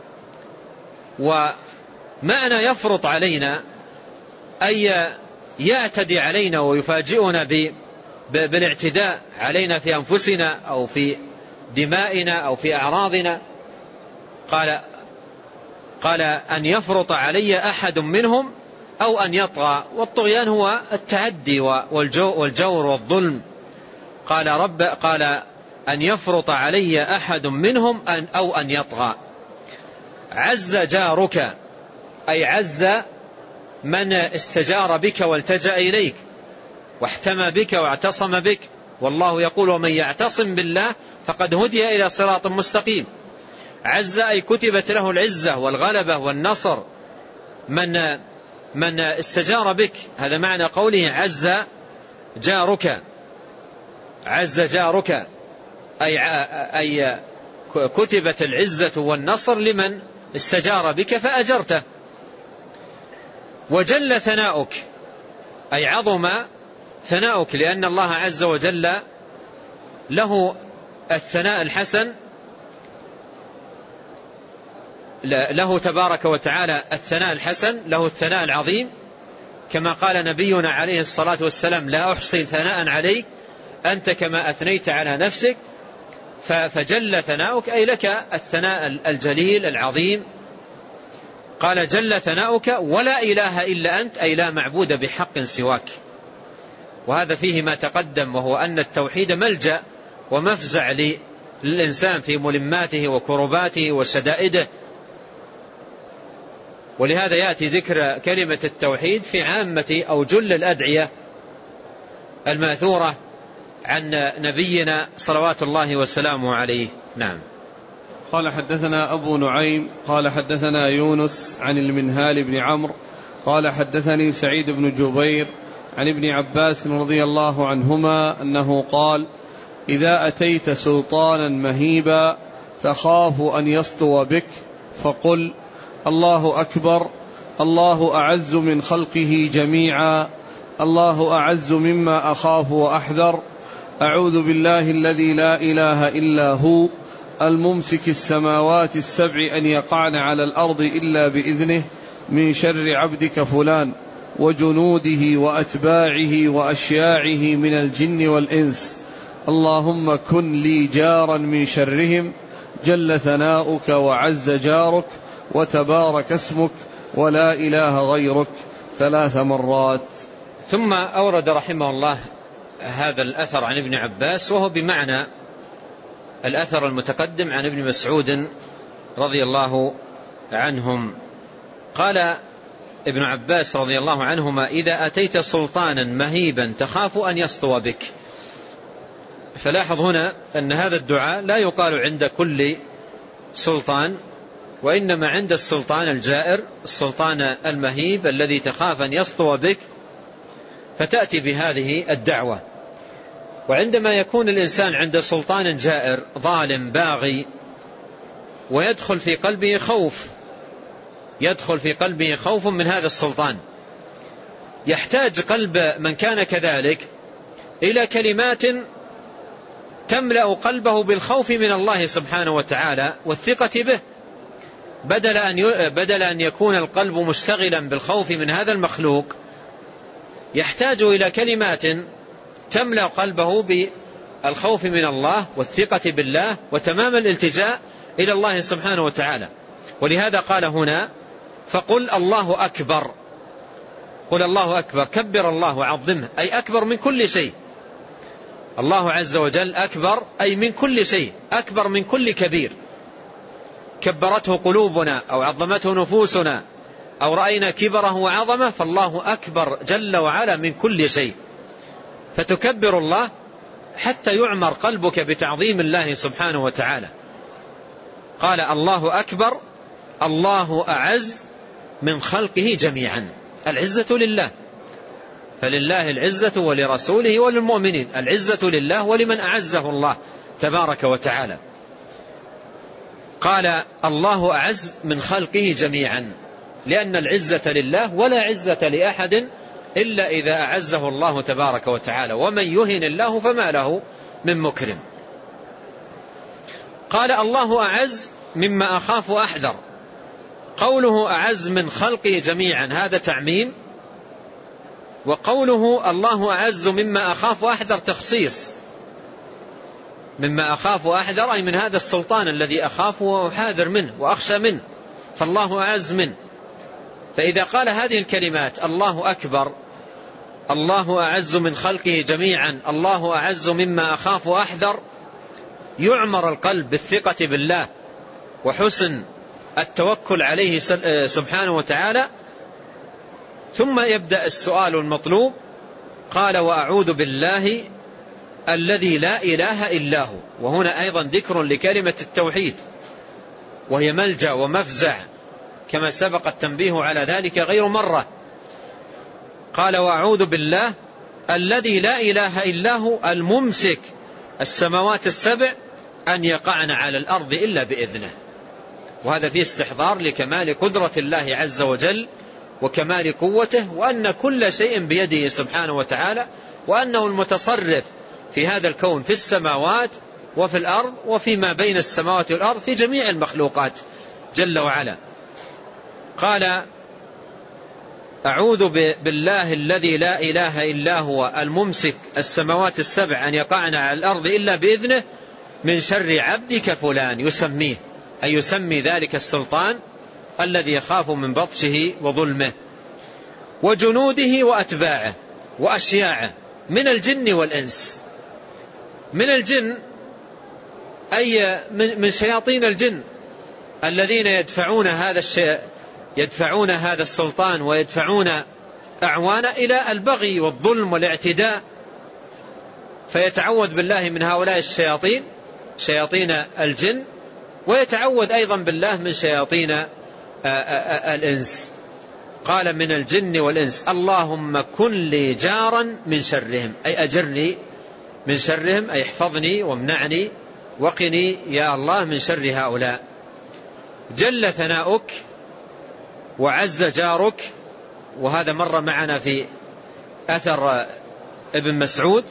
Speaker 2: ومعنى يفرط علينا أي يعتدي علينا ويفاجئنا بالاعتداء علينا في أنفسنا أو في دمائنا أو في أعراضنا. قال قال أن يفرط علي أحد منهم أو أن يطغى، والطغيان هو التعدي والجور والظلم. قال رب قال أن يفرط علي أحد منهم أن أو أن يطغى. عز جارك أي عز من استجار بك والتجأ إليك واحتمى بك واعتصم بك، والله يقول ومن يعتصم بالله فقد هدي إلى صراط مستقيم. عز أي كتبت له العزة والغلبة والنصر من من استجار بك. هذا معنى قوله عز جارك. عز جارك أي, أي كتبت العزة والنصر لمن استجار بك فأجرته. وجل ثناؤك أي عظم ثناؤك، لأن الله عز وجل له الثناء الحسن، له تبارك وتعالى الثناء الحسن، له الثناء العظيم، كما قال نبينا عليه الصلاة والسلام لا أحصي ثناء عليك أنت كما أثنيت على نفسك. فجل ثناؤك أي لك الثناء الجليل العظيم. قال جل ثناؤك ولا إله إلا أنت أي لا معبود بحق سواك. وهذا فيه ما تقدم، وهو أن التوحيد ملجأ ومفزع للإنسان في ملماته وكرباته وشدائده. ولهذا يأتي ذكر كلمة التوحيد في عامة أو جل الأدعية الماثورة عن نبينا صلوات الله وسلامه عليه. نعم.
Speaker 1: قال حدثنا أبو نعيم قال حدثنا يونس عن المنهال بن عمرو قال حدثني سعيد بن جبير عن ابن عباس رضي الله عنهما أنه قال إذا أتيت سلطانا مهيبا تخاف أن يسطو بك فقل الله أكبر، الله أعز من خلقه جميعا، الله أعز مما أخاف وأحذر، أعوذ بالله الذي لا إله إلا هو الممسك السماوات السبع أن يقعن على الأرض إلا بإذنه من شر عبدك فلان وجنوده وأتباعه وأشياعه من الجن والإنس، اللهم كن لي جارا من شرهم، جل ثناؤك وعز جارك وتبارك اسمك ولا إله غيرك، ثلاث مرات.
Speaker 2: ثم أورد رحمه الله هذا الأثر عن ابن عباس، وهو بمعنى الأثر المتقدم عن ابن مسعود رضي الله عنهم. قال ابن عباس رضي الله عنهما إذا أتيت سلطانا مهيبا تخاف أن يسطو بك. فلاحظ هنا أن هذا الدعاء لا يقال عند كل سلطان، وإنما عند السلطان الجائر، السلطان المهيب الذي تخاف أن يسطو بك فتأتي بهذه الدعوة. وعندما يكون الإنسان عند سلطان جائر ظالم باغي ويدخل في قلبه خوف، يدخل في قلبه خوف من هذا السلطان، يحتاج قلب من كان كذلك إلى كلمات تملأ قلبه بالخوف من الله سبحانه وتعالى والثقة به، بدل أن بدل أن يكون القلب مشتغلا بالخوف من هذا المخلوق، يحتاج إلى كلمات تملأ قلبه الخوف من الله والثقة بالله وتمام الالتجاء إلى الله سبحانه وتعالى. ولهذا قال هنا فقل الله أكبر، قل الله أكبر، كبر الله وعظمه، أي أكبر من كل شيء. الله عز وجل أكبر أي من كل شيء، أكبر من كل كبير كبرته قلوبنا أو عظمته نفوسنا أو رأينا كبره وعظمه، فالله أكبر جل وعلا من كل شيء. فتكبر الله حتى يعمر قلبك بتعظيم الله سبحانه وتعالى. قال الله أكبر، الله أعز من خلقه جميعا. العزة لله، فلله العزة ولرسوله وللمؤمنين. العزة لله ولمن أعزه الله تبارك وتعالى. قال الله أعز من خلقه جميعا، لأن العزة لله ولا عزة لأحد إلا إذا أعزه الله تبارك وتعالى، ومن يهن الله فما له من مكرم. قال الله أعز مما أخاف وأحذر. قوله أعز من خلقه جميعا هذا تعميم، وقوله الله أعز مما أخاف وأحذر تخصيص. مما أخاف وأحذر أي من هذا السلطان الذي أخاف وأحاذر منه وأخشى منه، فالله أعز منه. فإذا قال هذه الكلمات الله أكبر، الله أعز من خلقه جميعا، الله أعز مما أخاف وأحذر، يعمر القلب بالثقة بالله وحسن التوكل عليه سبحانه وتعالى. ثم يبدأ السؤال المطلوب. قال وأعوذ بالله الذي لا إله إلا هو. وهنا أيضا ذكر لكلمة التوحيد، وهي ملجأ ومفزع كما سبق التنبيه على ذلك غير مرة. قال وأعوذ بالله الذي لا إله إلا هو الممسك السماوات السبع أن يقعن على الأرض إلا بإذنه. وهذا فيه استحضار لكمال قدرة الله عز وجل وكمال قوته، وأن كل شيء بيده سبحانه وتعالى، وأنه المتصرف في هذا الكون في السماوات وفي الأرض وفيما بين السماوات والأرض في جميع المخلوقات جل وعلا. قال أعوذ بالله الذي لا إله إلا هو الممسك السماوات السبع أن يقعن على الأرض إلا بإذنه من شر عبدك فلان. يسميه أي يسمي ذلك السلطان الذي يخاف من بطشه وظلمه، وجنوده وأتباعه وأشياعه من الجن والإنس. من الجن أي من شياطين الجن الذين يدفعون هذا الشيء، يدفعون هذا السلطان ويدفعون أعوانه إلى البغي والظلم والاعتداء. فيتعوذ بالله من هؤلاء الشياطين، شياطين الجن، ويتعوذ أيضا بالله من شياطين الإنس. قال من الجن والإنس اللهم كن لي جارا من شرهم، أي أجرني من شرهم، أي احفظني وامنعني وقني يا الله من شر هؤلاء. جل ثناؤك وعز جارك، وهذا مر معنا في أثر ابن مسعود.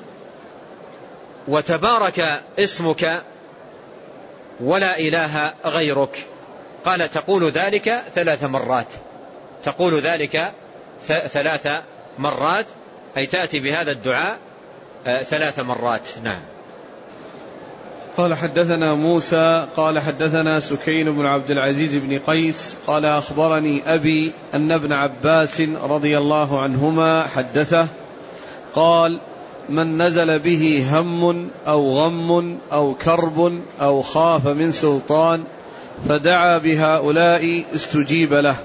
Speaker 2: وتبارك اسمك ولا إله غيرك. قال تقول ذلك ثلاث مرات، تقول ذلك ثلاث مرات أي تأتي بهذا الدعاء ثلاث مرات. نعم.
Speaker 1: قال حدثنا موسى قال حدثنا سكين بن عبد العزيز بن قيس قال أخبرني أبي أن ابن عباس رضي الله عنهما حدثه قال من نزل به هم أو غم أو كرب أو خاف من سلطان فدعا بهؤلاء استجيب له.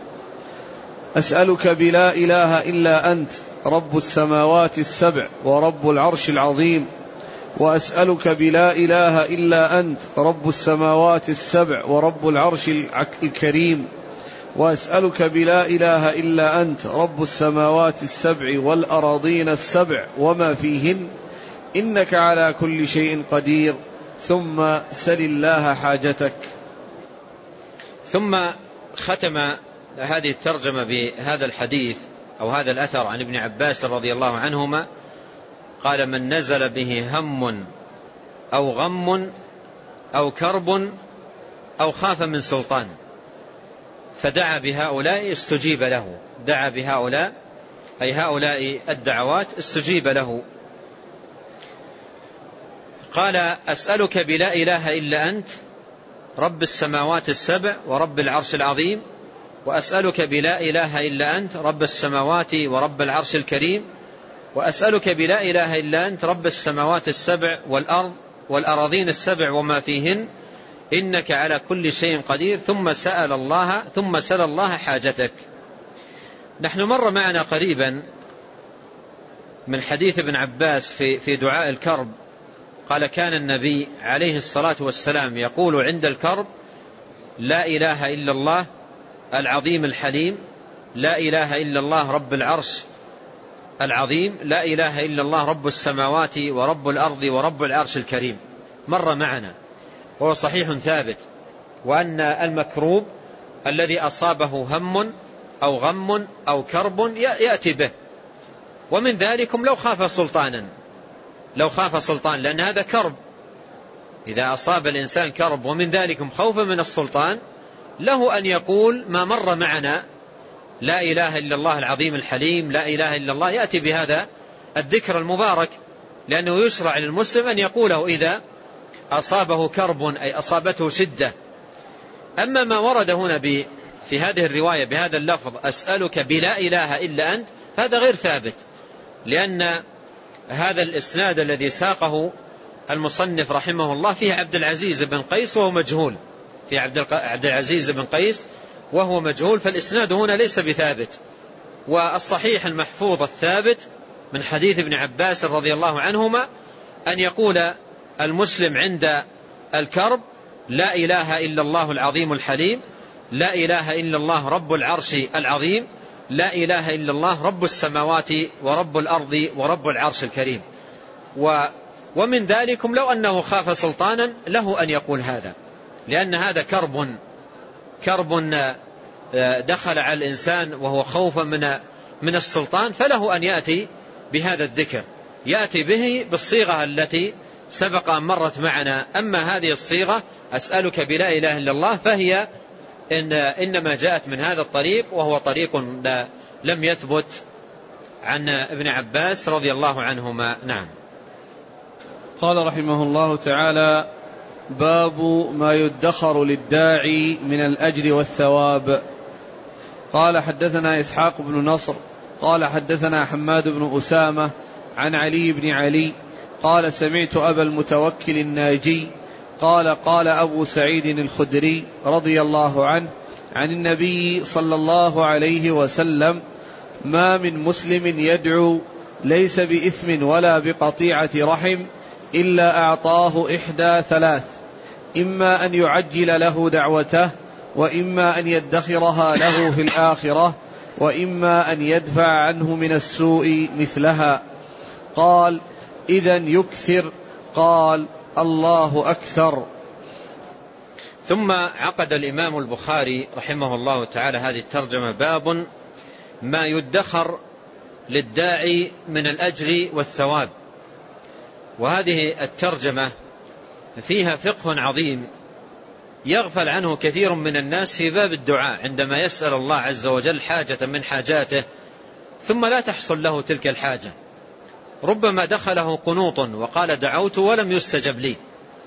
Speaker 1: أسألك بلا إله إلا أنت رب السماوات السبع ورب العرش العظيم، وأسألك بلا إله إلا أنت رب السماوات السبع ورب العرش الكريم، وأسألك بلا إله إلا أنت رب السماوات السبع والأراضين السبع وما فيهن، إنك على كل شيء قدير، ثم سل الله حاجتك.
Speaker 2: ثم ختم هذه الترجمة بهذا الحديث أو هذا الأثر عن ابن عباس رضي الله عنهما قال من نزل به هم أو غم أو كرب أو خاف من سلطان فدعا بهؤلاء استجيب له. دعا بهؤلاء أي هؤلاء الدعوات استجيب له. قال أسألك بلا إله إلا أنت رب السماوات السبع ورب العرش العظيم، وأسألك بلا إله إلا أنت رب السماوات ورب العرش الكريم، وأسألك بلا إله إلا أنت رب السماوات السبع والأرض والأراضين السبع وما فيهن إنك على كل شيء قدير. ثم سأل الله ثم سأل الله حاجتك. نحن مر معنا قريبا من حديث ابن عباس في في دعاء الكرب، قال كان النبي عليه الصلاة والسلام يقول عند الكرب لا إله إلا الله العظيم الحليم، لا إله إلا الله رب العرش العظيم، لا إله إلا الله رب السماوات ورب الأرض ورب العرش الكريم. مر معنا وهو صحيح ثابت، وأن المكروب الذي أصابه هم أو غم أو كرب يأتي به، ومن ذلكم لو خاف سلطانا، لو خاف سلطان، لأن هذا كرب. إذا أصاب الإنسان كرب ومن ذلكم خوفا من السلطان، له أن يقول ما مر معنا لا إله إلا الله العظيم الحليم، لا إله إلا الله، يأتي بهذا الذكر المبارك، لأنه يشرع للمسلم أن يقوله إذا أصابه كرب أي أصابته شدة. أما ما ورد هنا في هذه الرواية بهذا اللفظ أسألك بلا إله إلا أنت، هذا غير ثابت، لأن هذا الإسناد الذي ساقه المصنف رحمه الله فيه عبد العزيز بن قيس وهو مجهول، في عبد العزيز بن قيس وهو مجهول، فالإسناد هنا ليس بثابت. والصحيح المحفوظ الثابت من حديث ابن عباس رضي الله عنهما أن يقول المسلم عند الكرب لا إله إلا الله العظيم الحليم، لا إله إلا الله رب العرش العظيم، لا إله إلا الله رب السماوات ورب الأرض ورب العرش الكريم. ومن ذلكم لو أنه خاف سلطانا له أن يقول هذا، لأن هذا كرب كرب دخل على الإنسان وهو خوفا من من السلطان، فله أن يأتي بهذا الذكر، يأتي به بالصيغة التي سبق أن مرت معنا. أما هذه الصيغة أسألك بلا إله إلا الله فهي إن إنما جاءت من هذا الطريق، وهو طريق لم يثبت عن ابن عباس رضي الله عنهما. نعم.
Speaker 1: قال رحمه الله تعالى: باب ما يدخر للداعي من الأجر والثواب. قال حدثنا إسحاق بن نصر قال حدثنا حماد بن أسامة عن علي بن علي قال سمعت أبا المتوكل الناجي قال قال أبو سعيد الخدري رضي الله عنه عن النبي صلى الله عليه وسلم: ما من مسلم يدعو ليس بإثم ولا بقطيعة رحم إلا أعطاه إحدى ثلاث: إما أن يعجل له دعوته، وإما أن يدخرها له في الآخرة، وإما أن يدفع عنه من السوء مثلها. قال: إذن يكثر. قال: الله أكثر.
Speaker 2: ثم عقد الإمام البخاري رحمه الله تعالى هذه الترجمة: باب ما يدخر للداعي من الأجر والثواب. وهذه الترجمة فيها فقه عظيم يغفل عنه كثير من الناس في باب الدعاء، عندما يسأل الله عز وجل حاجة من حاجاته ثم لا تحصل له تلك الحاجة، ربما دخله قنوط وقال دعوت ولم يستجب لي.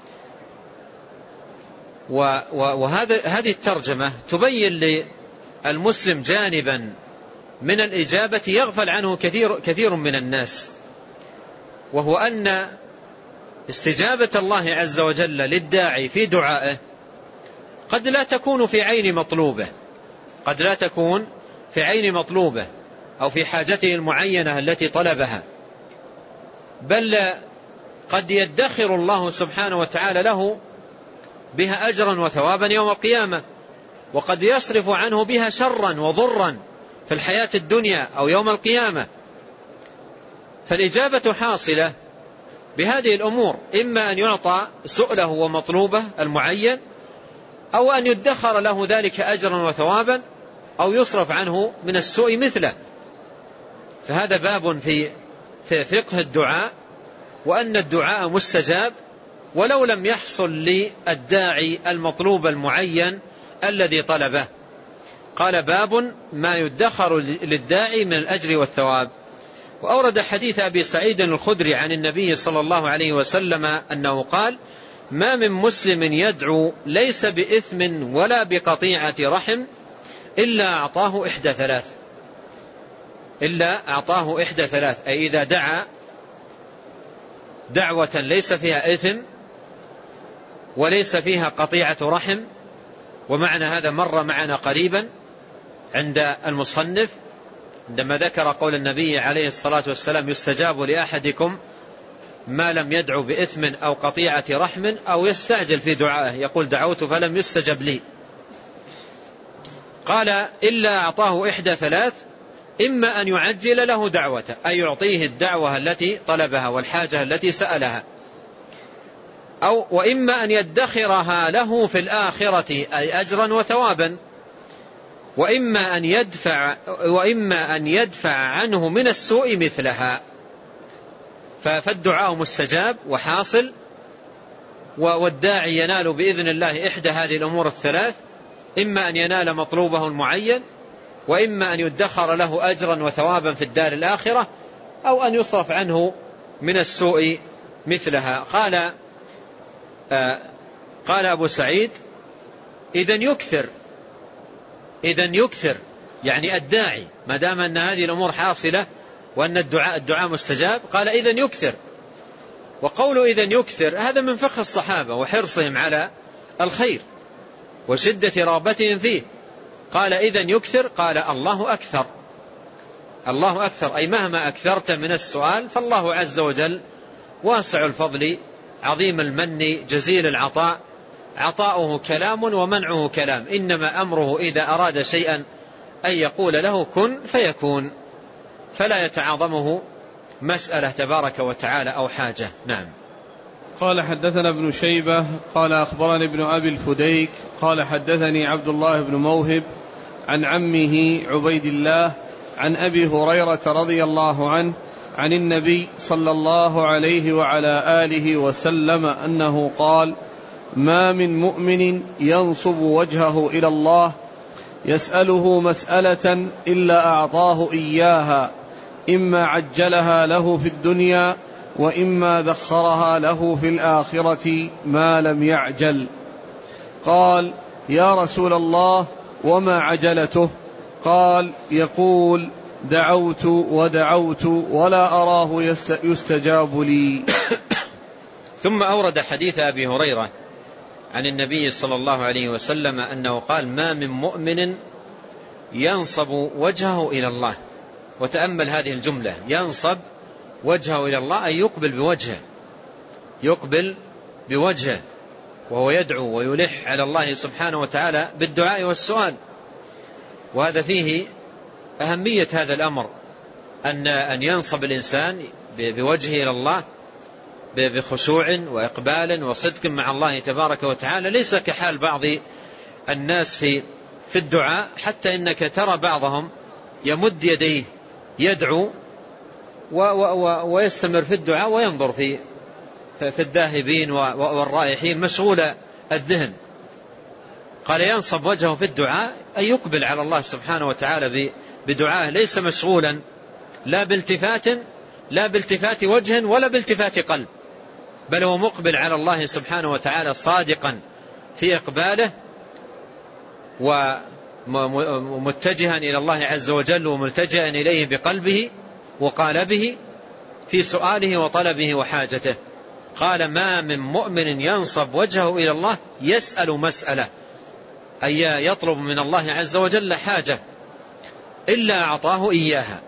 Speaker 2: وهذا هذه الترجمة تبين للمسلم جانبا من الإجابة يغفل عنه كثير كثير من الناس، وهو أن استجابة الله عز وجل للداعي في دعائه قد لا تكون في عين مطلوبه، قد لا تكون في عين مطلوبه أو في حاجته المعينة التي طلبها، بل قد يدخر الله سبحانه وتعالى له بها أجرا وثوابا يوم القيامة، وقد يصرف عنه بها شرا وضرا في الحياة الدنيا أو يوم القيامة. فالإجابة حاصلة بهذه الأمور، إما أن يعطى سؤله ومطلوبه المعين، أو أن يدخر له ذلك أجرا وثوابا، أو يصرف عنه من السوء مثله. فهذا باب في في فقه الدعاء، وأن الدعاء مستجاب ولو لم يحصل للداعي المطلوب المعين الذي طلبه. قال: باب ما يدخر للداعي من الأجر والثواب. وأورد حديث أبي سعيد الخدري عن النبي صلى الله عليه وسلم أنه قال: ما من مسلم يدعو ليس بإثم ولا بقطيعة رحم إلا أعطاه إحدى ثلاث إلا أعطاه إحدى ثلاث أي إذا دعا دعوة ليس فيها إثم وليس فيها قطيعة رحم، ومعنى هذا مر معنا قريبا عند المصنف عندما ذكر قول النبي عليه الصلاة والسلام: يستجاب لأحدكم ما لم يدعو بإثم أو قطيعة رحم أو يستعجل في دعائه، يقول: دعوت فلم يستجب لي. قال: إلا أعطاه إحدى ثلاث: إما أن يعجل له دعوته أي يعطيه الدعوة التي طلبها والحاجة التي سألها، أو وإما أن يدخرها له في الآخرة أي أجرا وثوابا، وإما أن يدفع وإما أن يدفع عنه من السوء مثلها. فالدعاء مستجاب وحاصل، والداعي ينال بإذن الله إحدى هذه الأمور الثلاث: إما أن ينال مطلوبه المعين، وإما أن يدخر له أجرا وثوابا في الدار الآخرة، أو أن يصرف عنه من السوء مثلها. قال آه قال أبو سعيد: إذن يكثر إذن يكثر يعني الداعي ما دام أن هذه الأمور حاصلة وأن الدعاء, الدعاء مستجاب، قال: إذن يكثر. وقوله إذن يكثر هذا من فقه الصحابة وحرصهم على الخير وشدة رغبتهم فيه. قال: إذن يكثر، قال: الله أكثر الله أكثر أي مهما أكثرت من السؤال فالله عز وجل واسع الفضل عظيم المن جزيل العطاء، عطاؤه كلام ومنعه كلام، إنما أمره إذا أراد شيئا أن يقول له كن فيكون، فلا يتعاظمه مسألة تبارك وتعالى أو حاجة. نعم.
Speaker 1: قال: حدثنا ابن شيبة قال أخبرني ابن أبي الفديك قال حدثني عبد الله بن موهب عن عمه عبيد الله عن أبي هريرة رضي الله عنه عن النبي صلى الله عليه وعلى آله وسلم أنه قال: ما من مؤمن ينصب وجهه إلى الله يسأله مسألة إلا أعطاه إياها، إما عجلها له في الدنيا وإما ذخرها له في الآخرة ما لم يعجل. قال: يا رسول الله وما عجلته؟ قال: يقول: دعوت ودعوت ولا أراه يستجاب لي.
Speaker 2: ثم أورد حديث أبي هريرة عن النبي صلى الله عليه وسلم أنه قال: ما من مؤمن ينصب وجهه إلى الله. وتأمل هذه الجملة: ينصب وجهه إلى الله أي يقبل بوجهه يقبل بوجهه وهو يدعو ويلح على الله سبحانه وتعالى بالدعاء والسؤال. وهذا فيه أهمية هذا الأمر، أن أن ينصب الإنسان بوجهه إلى الله بخشوع وإقبال وصدق مع الله تبارك وتعالى، ليس كحال بعض الناس في في الدعاء، حتى إنك ترى بعضهم يمد يديه يدعو ويستمر في الدعاء وينظر في في الذاهبين والرائحين مشغول الذهن. قال: ينصب وجهه في الدعاء أي يقبل على الله سبحانه وتعالى بدعائه، ليس مشغولا لا بالتفات لا بالتفات وجه ولا بالتفات قلب، بل هو مقبل على الله سبحانه وتعالى صادقا في إقباله ومتجها إلى الله عز وجل وملتجئا إليه بقلبه وقالبه في سؤاله وطلبه وحاجته. قال: ما من مؤمن ينصب وجهه إلى الله يسأل مسألة أي يطلب من الله عز وجل حاجة إلا أعطاه إياها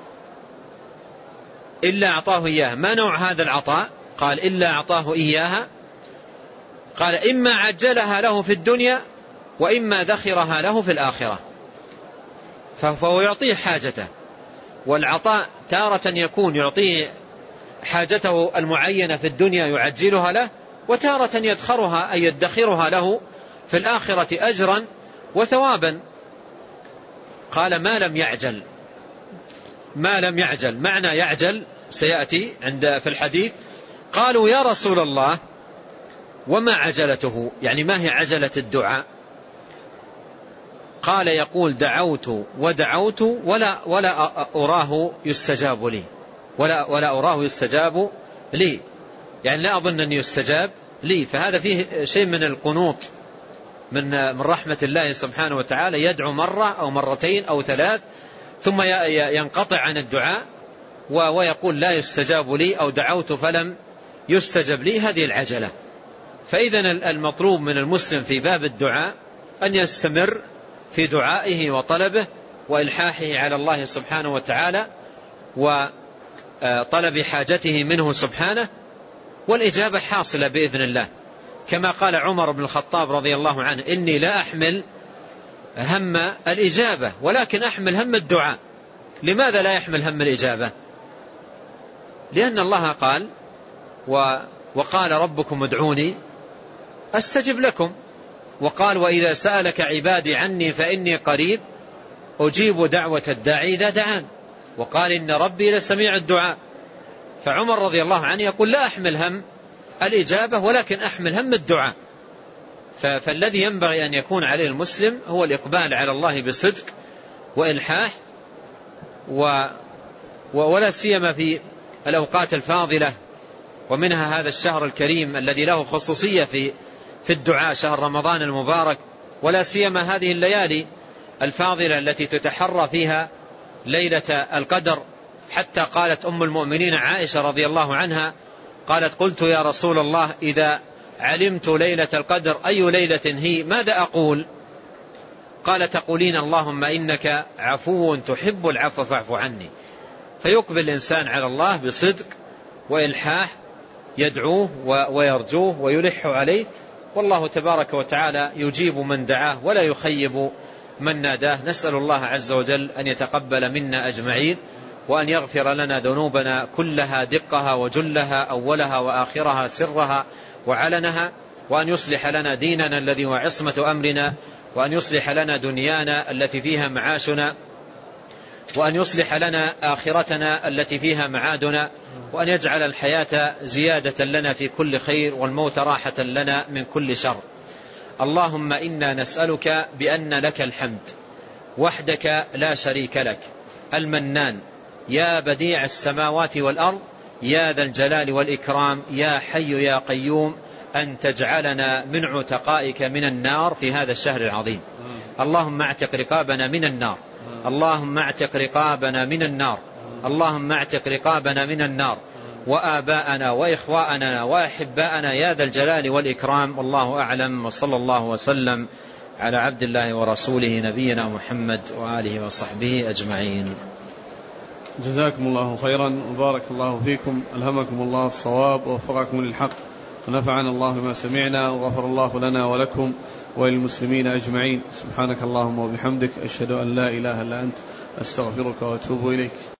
Speaker 2: إلا أعطاه إياها. ما نوع هذا العطاء؟ قال: إلا أعطاه إياها. قال: إما عجلها له في الدنيا وإما ذخرها له في الآخرة. فهو يعطيه حاجته، والعطاء تارة يكون يعطيه حاجته المعينة في الدنيا يعجلها له، وتارة يدخرها أي يدخرها له في الآخرة أجرا وثوابا. قال: ما لم يعجل ما لم يعجل معنى يعجل سيأتي عند في الحديث. قالوا: يا رسول الله وما عجلته؟ يعني ما هي عجلة الدعاء؟ قال: يقول: دعوت ودعوت ولا, ولا أراه يستجاب لي. ولا, ولا أراه يستجاب لي، يعني لا أظن أن يستجاب لي. فهذا فيه شيء من القنوط من من رحمة الله سبحانه وتعالى، يدعو مرة أو مرتين أو ثلاث ثم ينقطع عن الدعاء ويقول لا يستجاب لي أو دعوت فلم يستجب لي. هذه العجلة. فإذا المطلوب من المسلم في باب الدعاء أن يستمر في دعائه وطلبه وإلحاحه على الله سبحانه وتعالى وطلب حاجته منه سبحانه، والإجابة حاصلة بإذن الله، كما قال عمر بن الخطاب رضي الله عنه: إني لا أحمل هم الإجابة ولكن أحمل هم الدعاء. لماذا لا يحمل هم الإجابة؟ لأن الله قال: وقال ربكم ادعوني أستجب لكم، وقال: وإذا سألك عبادي عني فإني قريب أجيب دعوة الداعي إذا دعان، وقال: إن ربي لسميع الدعاء. فعمر رضي الله عنه يقول: لا أحمل هم الإجابة ولكن أحمل هم الدعاء. فالذي ينبغي أن يكون عليه المسلم هو الإقبال على الله بصدق وإلحاح، ولا سيما في الأوقات الفاضلة، ومنها هذا الشهر الكريم الذي له خصوصية في في الدعاء، شهر رمضان المبارك، ولا سيما هذه الليالي الفاضلة التي تتحرى فيها ليلة القدر. حتى قالت أم المؤمنين عائشة رضي الله عنها قالت: قلت يا رسول الله إذا علمت ليلة القدر أي ليلة هي ماذا أقول؟ قال: تقولين اللهم إنك عفو تحب العفو فاعف عني. فيقبل الإنسان على الله بصدق وإلحاح، يدعوه ويرجوه ويلح عليه، والله تبارك وتعالى يجيب من دعاه ولا يخيب من ناداه. نسأل الله عز وجل أن يتقبل منا أجمعين، وأن يغفر لنا ذنوبنا كلها دقها وجلها، أولها وآخرها، سرها وعلنها، وأن يصلح لنا ديننا الذي هو عصمة أمرنا، وأن يصلح لنا دنيانا التي فيها معاشنا، وأن يصلح لنا آخرتنا التي فيها معادنا، وأن يجعل الحياة زيادة لنا في كل خير والموت راحة لنا من كل شر. اللهم إنا نسألك بأن لك الحمد وحدك لا شريك لك، المنان، يا بديع السماوات والأرض، يا ذا الجلال والإكرام، يا حي يا قيوم، أن تجعلنا من عتقائك من النار في هذا الشهر العظيم. اللهم اعتق رقابنا من النار، اللهم اعتق رقابنا من النار، اللهم اعتق رقابنا من النار، وآباءنا وإخواءنا وأحباءنا يا ذا الجلال والإكرام. والله أعلم، وصلى الله وسلم على عبد الله ورسوله نبينا محمد وآله وصحبه أجمعين.
Speaker 1: جزاكم الله خيرا وبارك الله فيكم، ألهمكم الله الصواب ووفقكم للحق، ونفعنا الله بما سمعنا، وغفر الله لنا ولكم وللمسلمين أجمعين. سبحانك اللهم وبحمدك، أشهد أن لا إله إلا أنت، أستغفرك وأتوب إليك.